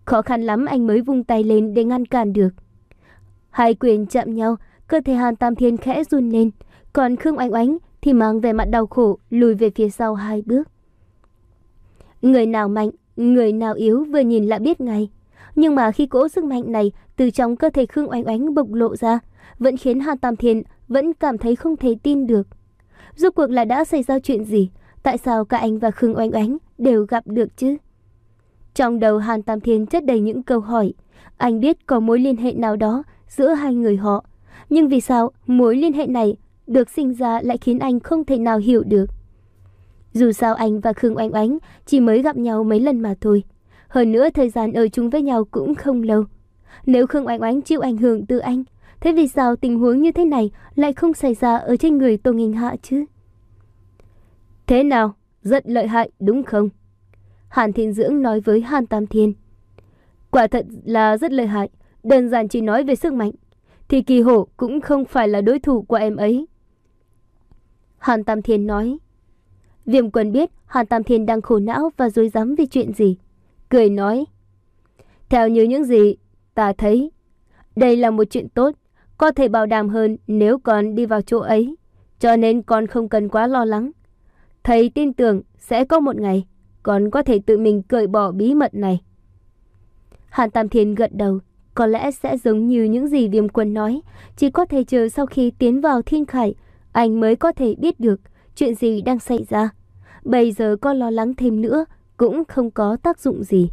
Khó khăn lắm anh mới vung tay lên để ngăn cản được. Hai quyền chạm nhau, cơ thể Hàn Tam Thiên khẽ run lên, còn Khương Oanh Oánh thì mang vẻ mặt đau khổ lùi về phía sau hai bước. Người nào mạnh, người nào yếu vừa nhìn là biết ngay. Nhưng mà khi cỗ sức mạnh này từ trong cơ thể Khương Oanh Oánh bộc lộ ra, vẫn khiến Hàn Tam Thiên vẫn cảm thấy không thể tin được. Rốt cuộc là đã xảy ra chuyện gì? Tại sao cả anh và Khương Oanh Oánh đều gặp được chứ? Trong đầu Hàn Tam Thiên chất đầy những câu hỏi. Anh biết có mối liên hệ nào đó giữa hai người họ. Nhưng vì sao mối liên hệ này được sinh ra lại khiến anh không thể nào hiểu được? Dù sao anh và Khương Oanh Oánh chỉ mới gặp nhau mấy lần mà thôi. Hơn nữa thời gian ở chung với nhau cũng không lâu. Nếu Khương Oanh Oánh chịu ảnh hưởng từ anh, thế vì sao tình huống như thế này lại không xảy ra ở trên người Tô Nghinh Hạ chứ? Thế nào? Rất lợi hại đúng không? Hàn Thiên Dưỡng nói với Hàn Tam Thiên. Quả thật là rất lợi hại. Đơn giản chỉ nói về sức mạnh thì Kỳ Hổ cũng không phải là đối thủ của em ấy. Hàn Tam Thiên nói. Viêm Quân biết Hàn Tam Thiên đang khổ não và rối rắm vì chuyện gì. Cười nói. Theo như những gì ta thấy, đây là một chuyện tốt, có thể bảo đảm hơn nếu con đi vào chỗ ấy. Cho nên con không cần quá lo lắng. Thầy tin tưởng sẽ có một ngày con có thể tự mình cởi bỏ bí mật này. Hàn Tam Thiên gật đầu. Có lẽ sẽ giống như những gì Viêm Quân nói, chỉ có thể chờ sau khi tiến vào Thiên Khải, anh mới có thể biết được chuyện gì đang xảy ra. Bây giờ có lo lắng thêm nữa cũng không có tác dụng gì.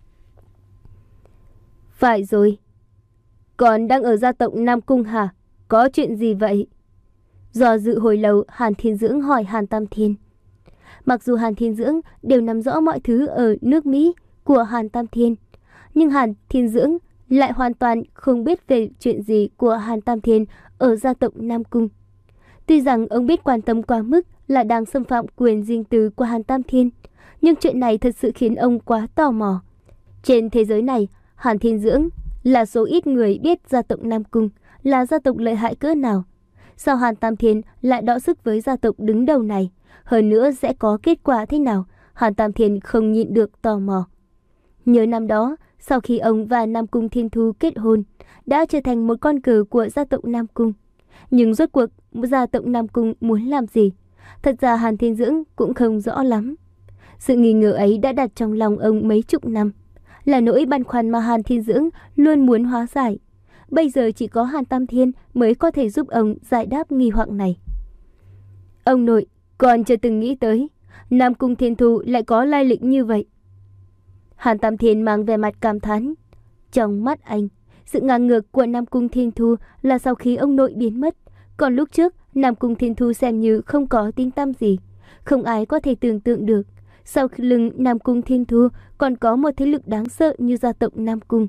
Phải rồi, còn đang ở gia tộc Nam Cung hả? Có chuyện gì vậy? Do dự hồi lâu, Hàn Thiên Dưỡng hỏi Hàn Tam Thiên. Mặc dù Hàn Thiên Dưỡng đều nắm rõ mọi thứ ở nước Mỹ của Hàn Tam Thiên, nhưng Hàn Thiên Dưỡng lại hoàn toàn không biết về chuyện gì của Hàn Tam Thiên ở gia tộc Nam Cung. Tuy rằng ông biết quan tâm quá mức là đang xâm phạm quyền riêng tư của Hàn Tam Thiên, nhưng chuyện này thật sự khiến ông quá tò mò. Trên thế giới này, Hàn Thiên Dưỡng là số ít người biết gia tộc Nam Cung là gia tộc lợi hại cỡ nào. Sao Hàn Tam Thiên lại đọ sức với gia tộc đứng đầu này? Hơn nữa sẽ có kết quả thế nào? Hàn Tam Thiên không nhịn được tò mò. Nhớ năm đó, sau khi ông và Nam Cung Thiên Thu kết hôn, đã trở thành một con cờ của gia tộc Nam Cung. Nhưng rốt cuộc gia tộc Nam Cung muốn làm gì? Thật ra Hàn Thiên Dưỡng cũng không rõ lắm. Sự nghi ngờ ấy đã đặt trong lòng ông mấy chục năm, là nỗi băn khoăn mà Hàn Thiên Dưỡng luôn muốn hóa giải. Bây giờ chỉ có Hàn Tam Thiên mới có thể giúp ông giải đáp nghi hoặc này. Ông nội, còn chưa từng nghĩ tới Nam Cung Thiên Thu lại có lai lịch như vậy. Hàn Tam Thiên mang vẻ mặt cảm thán. Trong mắt anh, sự ngang ngược của Nam Cung Thiên Thu là sau khi ông nội biến mất. Còn lúc trước, Nam Cung Thiên Thu xem như không có tiếng tăm gì. Không ai có thể tưởng tượng được, sau lưng Nam Cung Thiên Thu còn có một thế lực đáng sợ như gia tộc Nam Cung.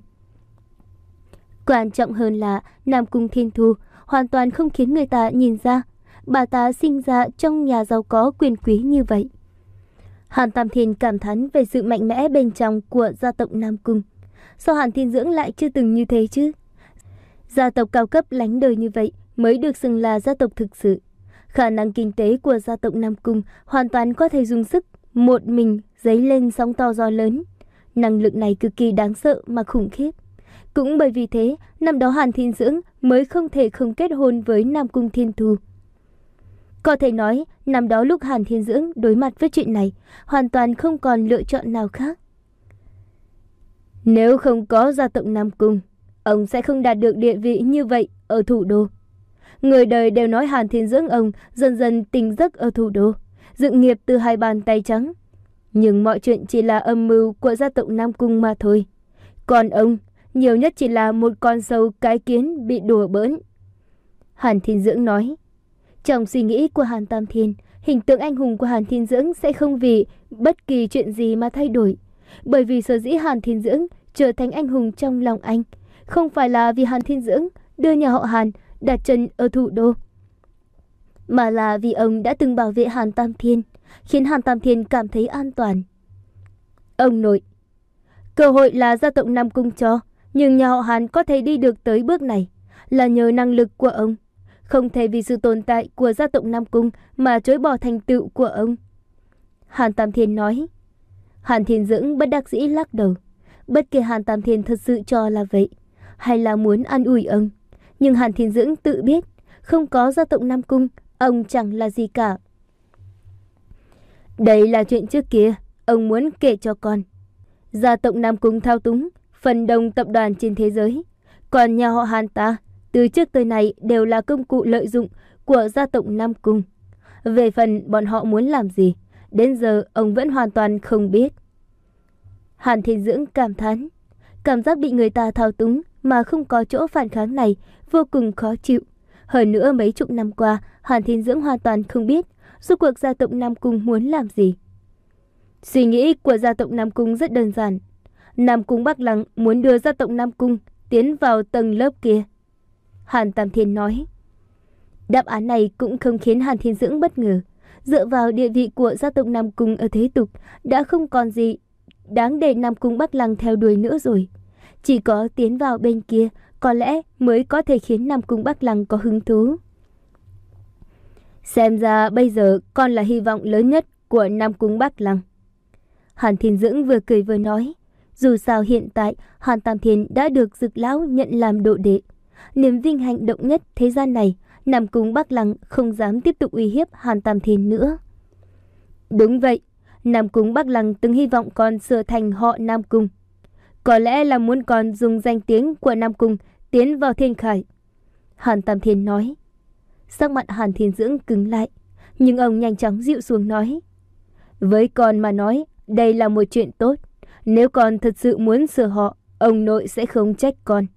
Quan trọng hơn là Nam Cung Thiên Thu hoàn toàn không khiến người ta nhìn ra bà ta sinh ra trong nhà giàu có quyền quý như vậy. Hàn Tam Thiên cảm thán về sự mạnh mẽ bên trong của gia tộc Nam Cung. Sao Hàn Thiên Dưỡng lại chưa từng như thế chứ? Gia tộc cao cấp lánh đời như vậy mới được xưng là gia tộc thực sự. Khả năng kinh tế của gia tộc Nam Cung hoàn toàn có thể dùng sức một mình dấy lên sóng to gió lớn. Năng lực này cực kỳ đáng sợ mà khủng khiếp. Cũng bởi vì thế, năm đó Hàn Thiên Dưỡng mới không thể không kết hôn với Nam Cung Thiên Thu. Có thể nói, năm đó lúc Hàn Thiên Dưỡng đối mặt với chuyện này, hoàn toàn không còn lựa chọn nào khác. Nếu không có gia tộc Nam Cung, ông sẽ không đạt được địa vị như vậy ở thủ đô. Người đời đều nói Hàn Thiên Dưỡng ông dần dần tỉnh giấc ở thủ đô, dựng nghiệp từ hai bàn tay trắng. Nhưng mọi chuyện chỉ là âm mưu của gia tộc Nam Cung mà thôi. Còn ông, nhiều nhất chỉ là một con sâu cái kiến bị đùa bỡn. Hàn Thiên Dưỡng nói. Trong suy nghĩ của Hàn Tam Thiên, hình tượng anh hùng của Hàn Thiên Dưỡng sẽ không vì bất kỳ chuyện gì mà thay đổi. Bởi vì sở dĩ Hàn Thiên Dưỡng trở thành anh hùng trong lòng anh, không phải là vì Hàn Thiên Dưỡng đưa nhà họ Hàn đặt chân ở thủ đô, mà là vì ông đã từng bảo vệ Hàn Tam Thiên, khiến Hàn Tam Thiên cảm thấy an toàn. Ông nội, cơ hội là gia tộc Nam Cung cho, nhưng nhà họ Hàn có thể đi được tới bước này là nhờ năng lực của ông. Không thể vì sự tồn tại của gia tộc Nam Cung mà chối bỏ thành tựu của ông. Hàn Tam Thiên nói. Hàn Thiên Dưỡng bất đắc dĩ lắc đầu. Bất kể Hàn Tam Thiên thật sự cho là vậy, hay là muốn an ủi ông, nhưng Hàn Thiên Dưỡng tự biết, không có gia tộc Nam Cung, ông chẳng là gì cả. Đây là chuyện trước kia, ông muốn kể cho con. Gia tộc Nam Cung thao túng phần đông tập đoàn trên thế giới, còn nhà họ Hàn ta từ trước tới nay đều là công cụ lợi dụng của gia tộc Nam Cung. Về phần bọn họ muốn làm gì, đến giờ ông vẫn hoàn toàn không biết. Hàn Thiên Dưỡng cảm thán, cảm giác bị người ta thao túng mà không có chỗ phản kháng này vô cùng khó chịu. Hơn nữa mấy chục năm qua, Hàn Thiên Dưỡng hoàn toàn không biết rốt cuộc gia tộc Nam Cung muốn làm gì. Suy nghĩ của gia tộc Nam Cung rất đơn giản. Nam Cung Bắc Lăng muốn đưa gia tộc Nam Cung tiến vào tầng lớp kia. Hàn Tam Thiên nói. Đáp án này cũng không khiến Hàn Thiên Dưỡng bất ngờ. Dựa vào địa vị của gia tộc Nam Cung ở thế tục, đã không còn gì đáng để Nam Cung Bắc Lăng theo đuổi nữa rồi. Chỉ có tiến vào bên kia, có lẽ mới có thể khiến Nam Cung Bắc Lăng có hứng thú. Xem ra bây giờ con là hy vọng lớn nhất của Nam Cung Bắc Lăng. Hàn Thiên Dưỡng vừa cười vừa nói. Dù sao hiện tại Hàn Tam Thiên đã được Dực Lão nhận làm độ đệ. Niềm vinh hạnh động nhất thế gian này, Nam Cung Bắc Lăng không dám tiếp tục uy hiếp Hàn Tam Thiên nữa. Đúng vậy, Nam Cung Bắc Lăng từng hy vọng con sửa thành họ Nam Cung. Có lẽ là muốn con dùng danh tiếng của Nam Cung tiến vào thiên khải. Hàn Tam Thiên nói. Sắc mặt Hàn Thiên Dưỡng cứng lại, nhưng ông nhanh chóng dịu xuống nói. Với con mà nói, đây là một chuyện tốt. Nếu con thật sự muốn sửa họ, ông nội sẽ không trách con.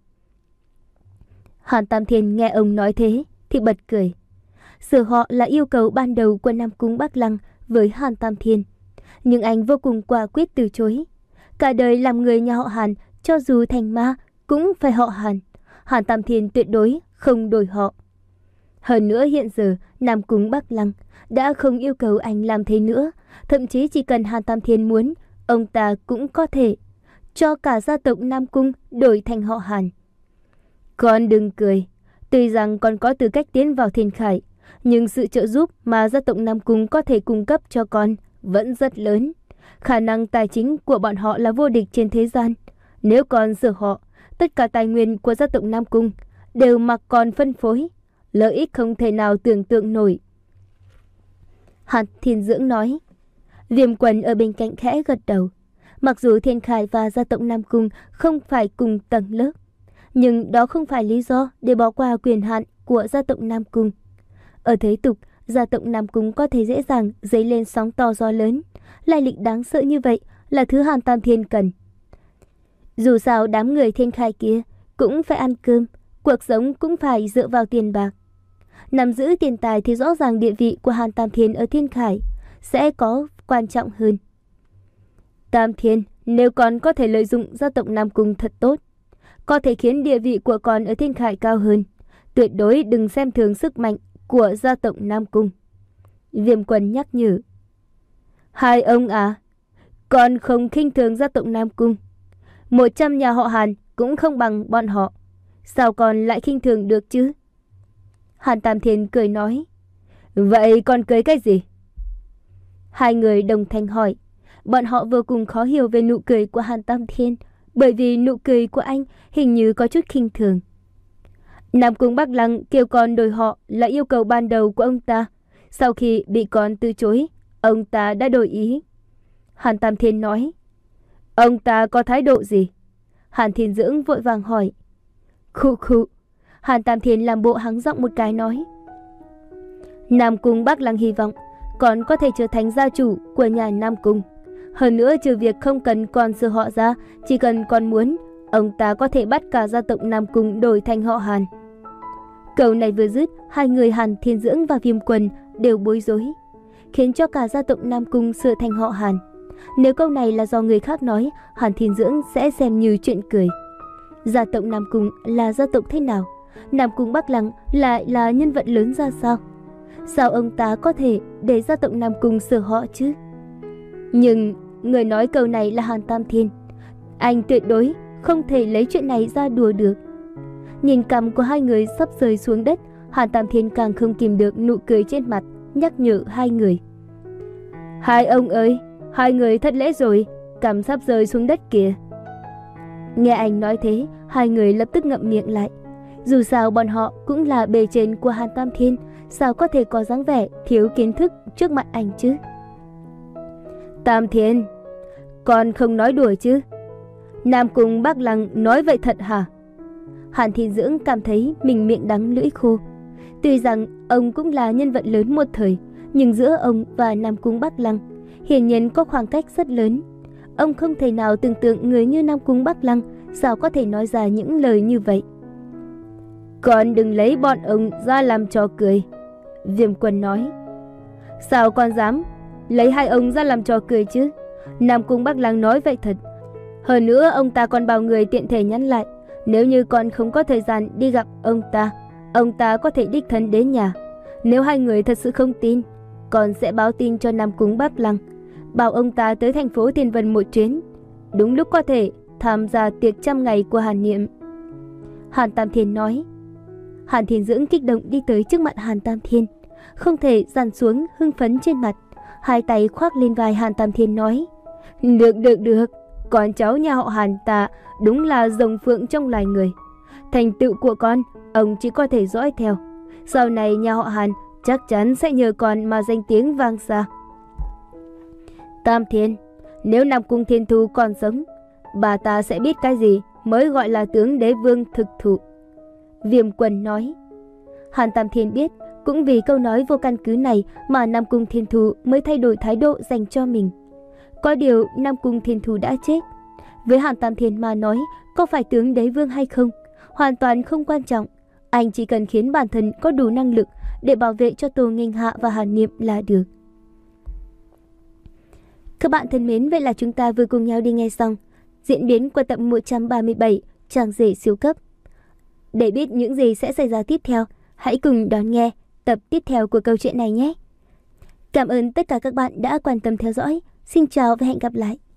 Hàn Tam Thiên nghe ông nói thế thì bật cười. Sửa họ là yêu cầu ban đầu của Nam Cung Bắc Lăng với Hàn Tam Thiên, nhưng anh vô cùng quả quyết từ chối. Cả đời làm người nhà họ Hàn, cho dù thành ma cũng phải họ Hàn. Hàn Tam Thiên tuyệt đối không đổi họ. Hơn nữa hiện giờ Nam Cung Bắc Lăng đã không yêu cầu anh làm thế nữa. Thậm chí chỉ cần Hàn Tam Thiên muốn, ông ta cũng có thể cho cả gia tộc Nam Cung đổi thành họ Hàn. Con đừng cười. Tuy rằng con có tư cách tiến vào thiên khải, nhưng sự trợ giúp mà gia tộc Nam Cung có thể cung cấp cho con vẫn rất lớn. Khả năng tài chính của bọn họ là vô địch trên thế gian. Nếu con sửa họ, tất cả tài nguyên của gia tộc Nam Cung đều mặc con phân phối. Lợi ích không thể nào tưởng tượng nổi. Hàn Thiên Dưỡng nói. Viêm Quần ở bên cạnh khẽ gật đầu. Mặc dù Thiên Khải và gia tộc Nam Cung không phải cùng tầng lớp, nhưng đó không phải lý do để bỏ qua quyền hạn của gia tộc Nam Cung. Ở thế tục, gia tộc Nam Cung có thể dễ dàng dấy lên sóng to gió lớn. Lai lịch đáng sợ như vậy là thứ Hàn Tam Thiên cần. Dù sao đám người Thiên Khải kia cũng phải ăn cơm, cuộc sống cũng phải dựa vào tiền bạc. Nắm giữ tiền tài thì rõ ràng địa vị của Hàn Tam Thiên ở Thiên Khải sẽ có quan trọng hơn. Tam Thiên, nếu con có thể lợi dụng gia tộc Nam Cung thật tốt, có thể khiến địa vị của con ở Thiên Khải cao hơn, tuyệt đối đừng xem thường sức mạnh của gia tộc Nam Cung. Viêm Quần nhắc nhở. Hai ông à, con không khinh thường gia tộc Nam Cung. Một trăm nhà họ Hàn cũng không bằng bọn họ. Sao con lại khinh thường được chứ? Hàn Tam Thiên cười nói. Vậy con cười cái gì? Hai người đồng thanh hỏi. Bọn họ vô cùng khó hiểu về nụ cười của Hàn Tam Thiên, bởi vì nụ cười của anh hình như có chút khinh thường. Nam Cung Bắc Lăng kêu con đổi họ là yêu cầu ban đầu của ông ta. Sau khi bị con từ chối, ông ta đã đổi ý. Hàn Tam Thiên nói. Ông ta có thái độ gì? Hàn Thiên Dưỡng vội vàng hỏi. Khụ khụ. Hàn Tam Thiên làm bộ hắng giọng một cái nói. Nam Cung Bắc Lăng hy vọng con có thể trở thành gia chủ của nhà Nam Cung. Hơn nữa trừ việc không cần con sửa họ ra, chỉ cần con muốn, ông ta có thể bắt cả gia tộc Nam Cung đổi thành họ Hàn. Câu này vừa dứt, hai người Hàn Thiên Dưỡng và Viêm Quần đều bối rối, khiến cho cả gia tộc Nam Cung sửa thành họ Hàn. Nếu câu này là do người khác nói, Hàn Thiên Dưỡng sẽ xem như chuyện cười. Gia tộc Nam Cung là gia tộc thế nào? Nam Cung Bắc Lăng lại là nhân vật lớn ra sao? Sao ông ta có thể để gia tộc Nam Cung sửa họ chứ? Nhưng người nói câu này là Hàn Tam Thiên. Anh tuyệt đối không thể lấy chuyện này ra đùa được. Nhìn cằm của hai người sắp rơi xuống đất, Hàn Tam Thiên càng không kìm được nụ cười trên mặt, nhắc nhở hai người. Hai ông ơi, hai người thất lễ rồi, cằm sắp rơi xuống đất kìa. Nghe anh nói thế, hai người lập tức ngậm miệng lại. Dù sao bọn họ cũng là bề trên của Hàn Tam Thiên, sao có thể có dáng vẻ thiếu kiến thức trước mặt anh chứ? Tam Thiên, con không nói đùa chứ? Nam Cung Bắc Lăng nói vậy thật hả? Hàn Thiên Dưỡng cảm thấy mình miệng đắng lưỡi khô. Tuy rằng ông cũng là nhân vật lớn một thời, nhưng giữa ông và Nam Cung Bắc Lăng hiển nhiên có khoảng cách rất lớn. Ông không thể nào tưởng tượng người như Nam Cung Bắc Lăng sao có thể nói ra những lời như vậy. Con đừng lấy bọn ông ra làm trò cười, Viêm Quân nói. Sao con dám lấy hai ông ra làm trò cười chứ? Nam Cung Bắc Lăng nói vậy thật. Hơn nữa ông ta còn bảo người tiện thể nhắn lại, nếu như con không có thời gian đi gặp ông ta, ông ta có thể đích thân đến nhà. Nếu hai người thật sự không tin, con sẽ báo tin cho Nam Cung Bắc Lăng, bảo ông ta tới thành phố Thiên Vân một chuyến, đúng lúc có thể tham gia tiệc trăm ngày của Hàn Niệm. Hàn Tam Thiên nói. Hàn Thiên Dưỡng kích động đi tới trước mặt Hàn Tam Thiên, không thể dằn xuống hưng phấn trên mặt, hai tay khoác lên vai Hàn Tam Thiên nói. Được được được, con cháu nhà họ Hàn ta đúng là rồng phượng trong loài người. Thành tựu của con, ông chỉ có thể dõi theo. Sau này nhà họ Hàn chắc chắn sẽ nhờ con mà danh tiếng vang xa. Tam Thiên, nếu Nam Cung Thiên Thu còn sống, bà ta sẽ biết cái gì mới gọi là tướng đế vương thực thụ. Viêm Quân nói. Hàn Tam Thiên biết, cũng vì câu nói vô căn cứ này mà Nam Cung Thiên Thu mới thay đổi thái độ dành cho mình. Có điều Nam Cung Thiên Thu đã chết. Với Hàn Tam Thiên mà nói, có phải tướng đế vương hay không, hoàn toàn không quan trọng. Anh chỉ cần khiến bản thân có đủ năng lực để bảo vệ cho Tô Nghênh Hạ và Hàn Niệm là được. Các bạn thân mến, vậy là chúng ta vừa cùng nhau đi nghe xong diễn biến của tập một trăm ba mươi bảy Chàng rể siêu cấp. Để biết những gì sẽ xảy ra tiếp theo, hãy cùng đón nghe tập tiếp theo của câu chuyện này nhé. Cảm ơn tất cả các bạn đã quan tâm theo dõi. Xin chào và hẹn gặp lại.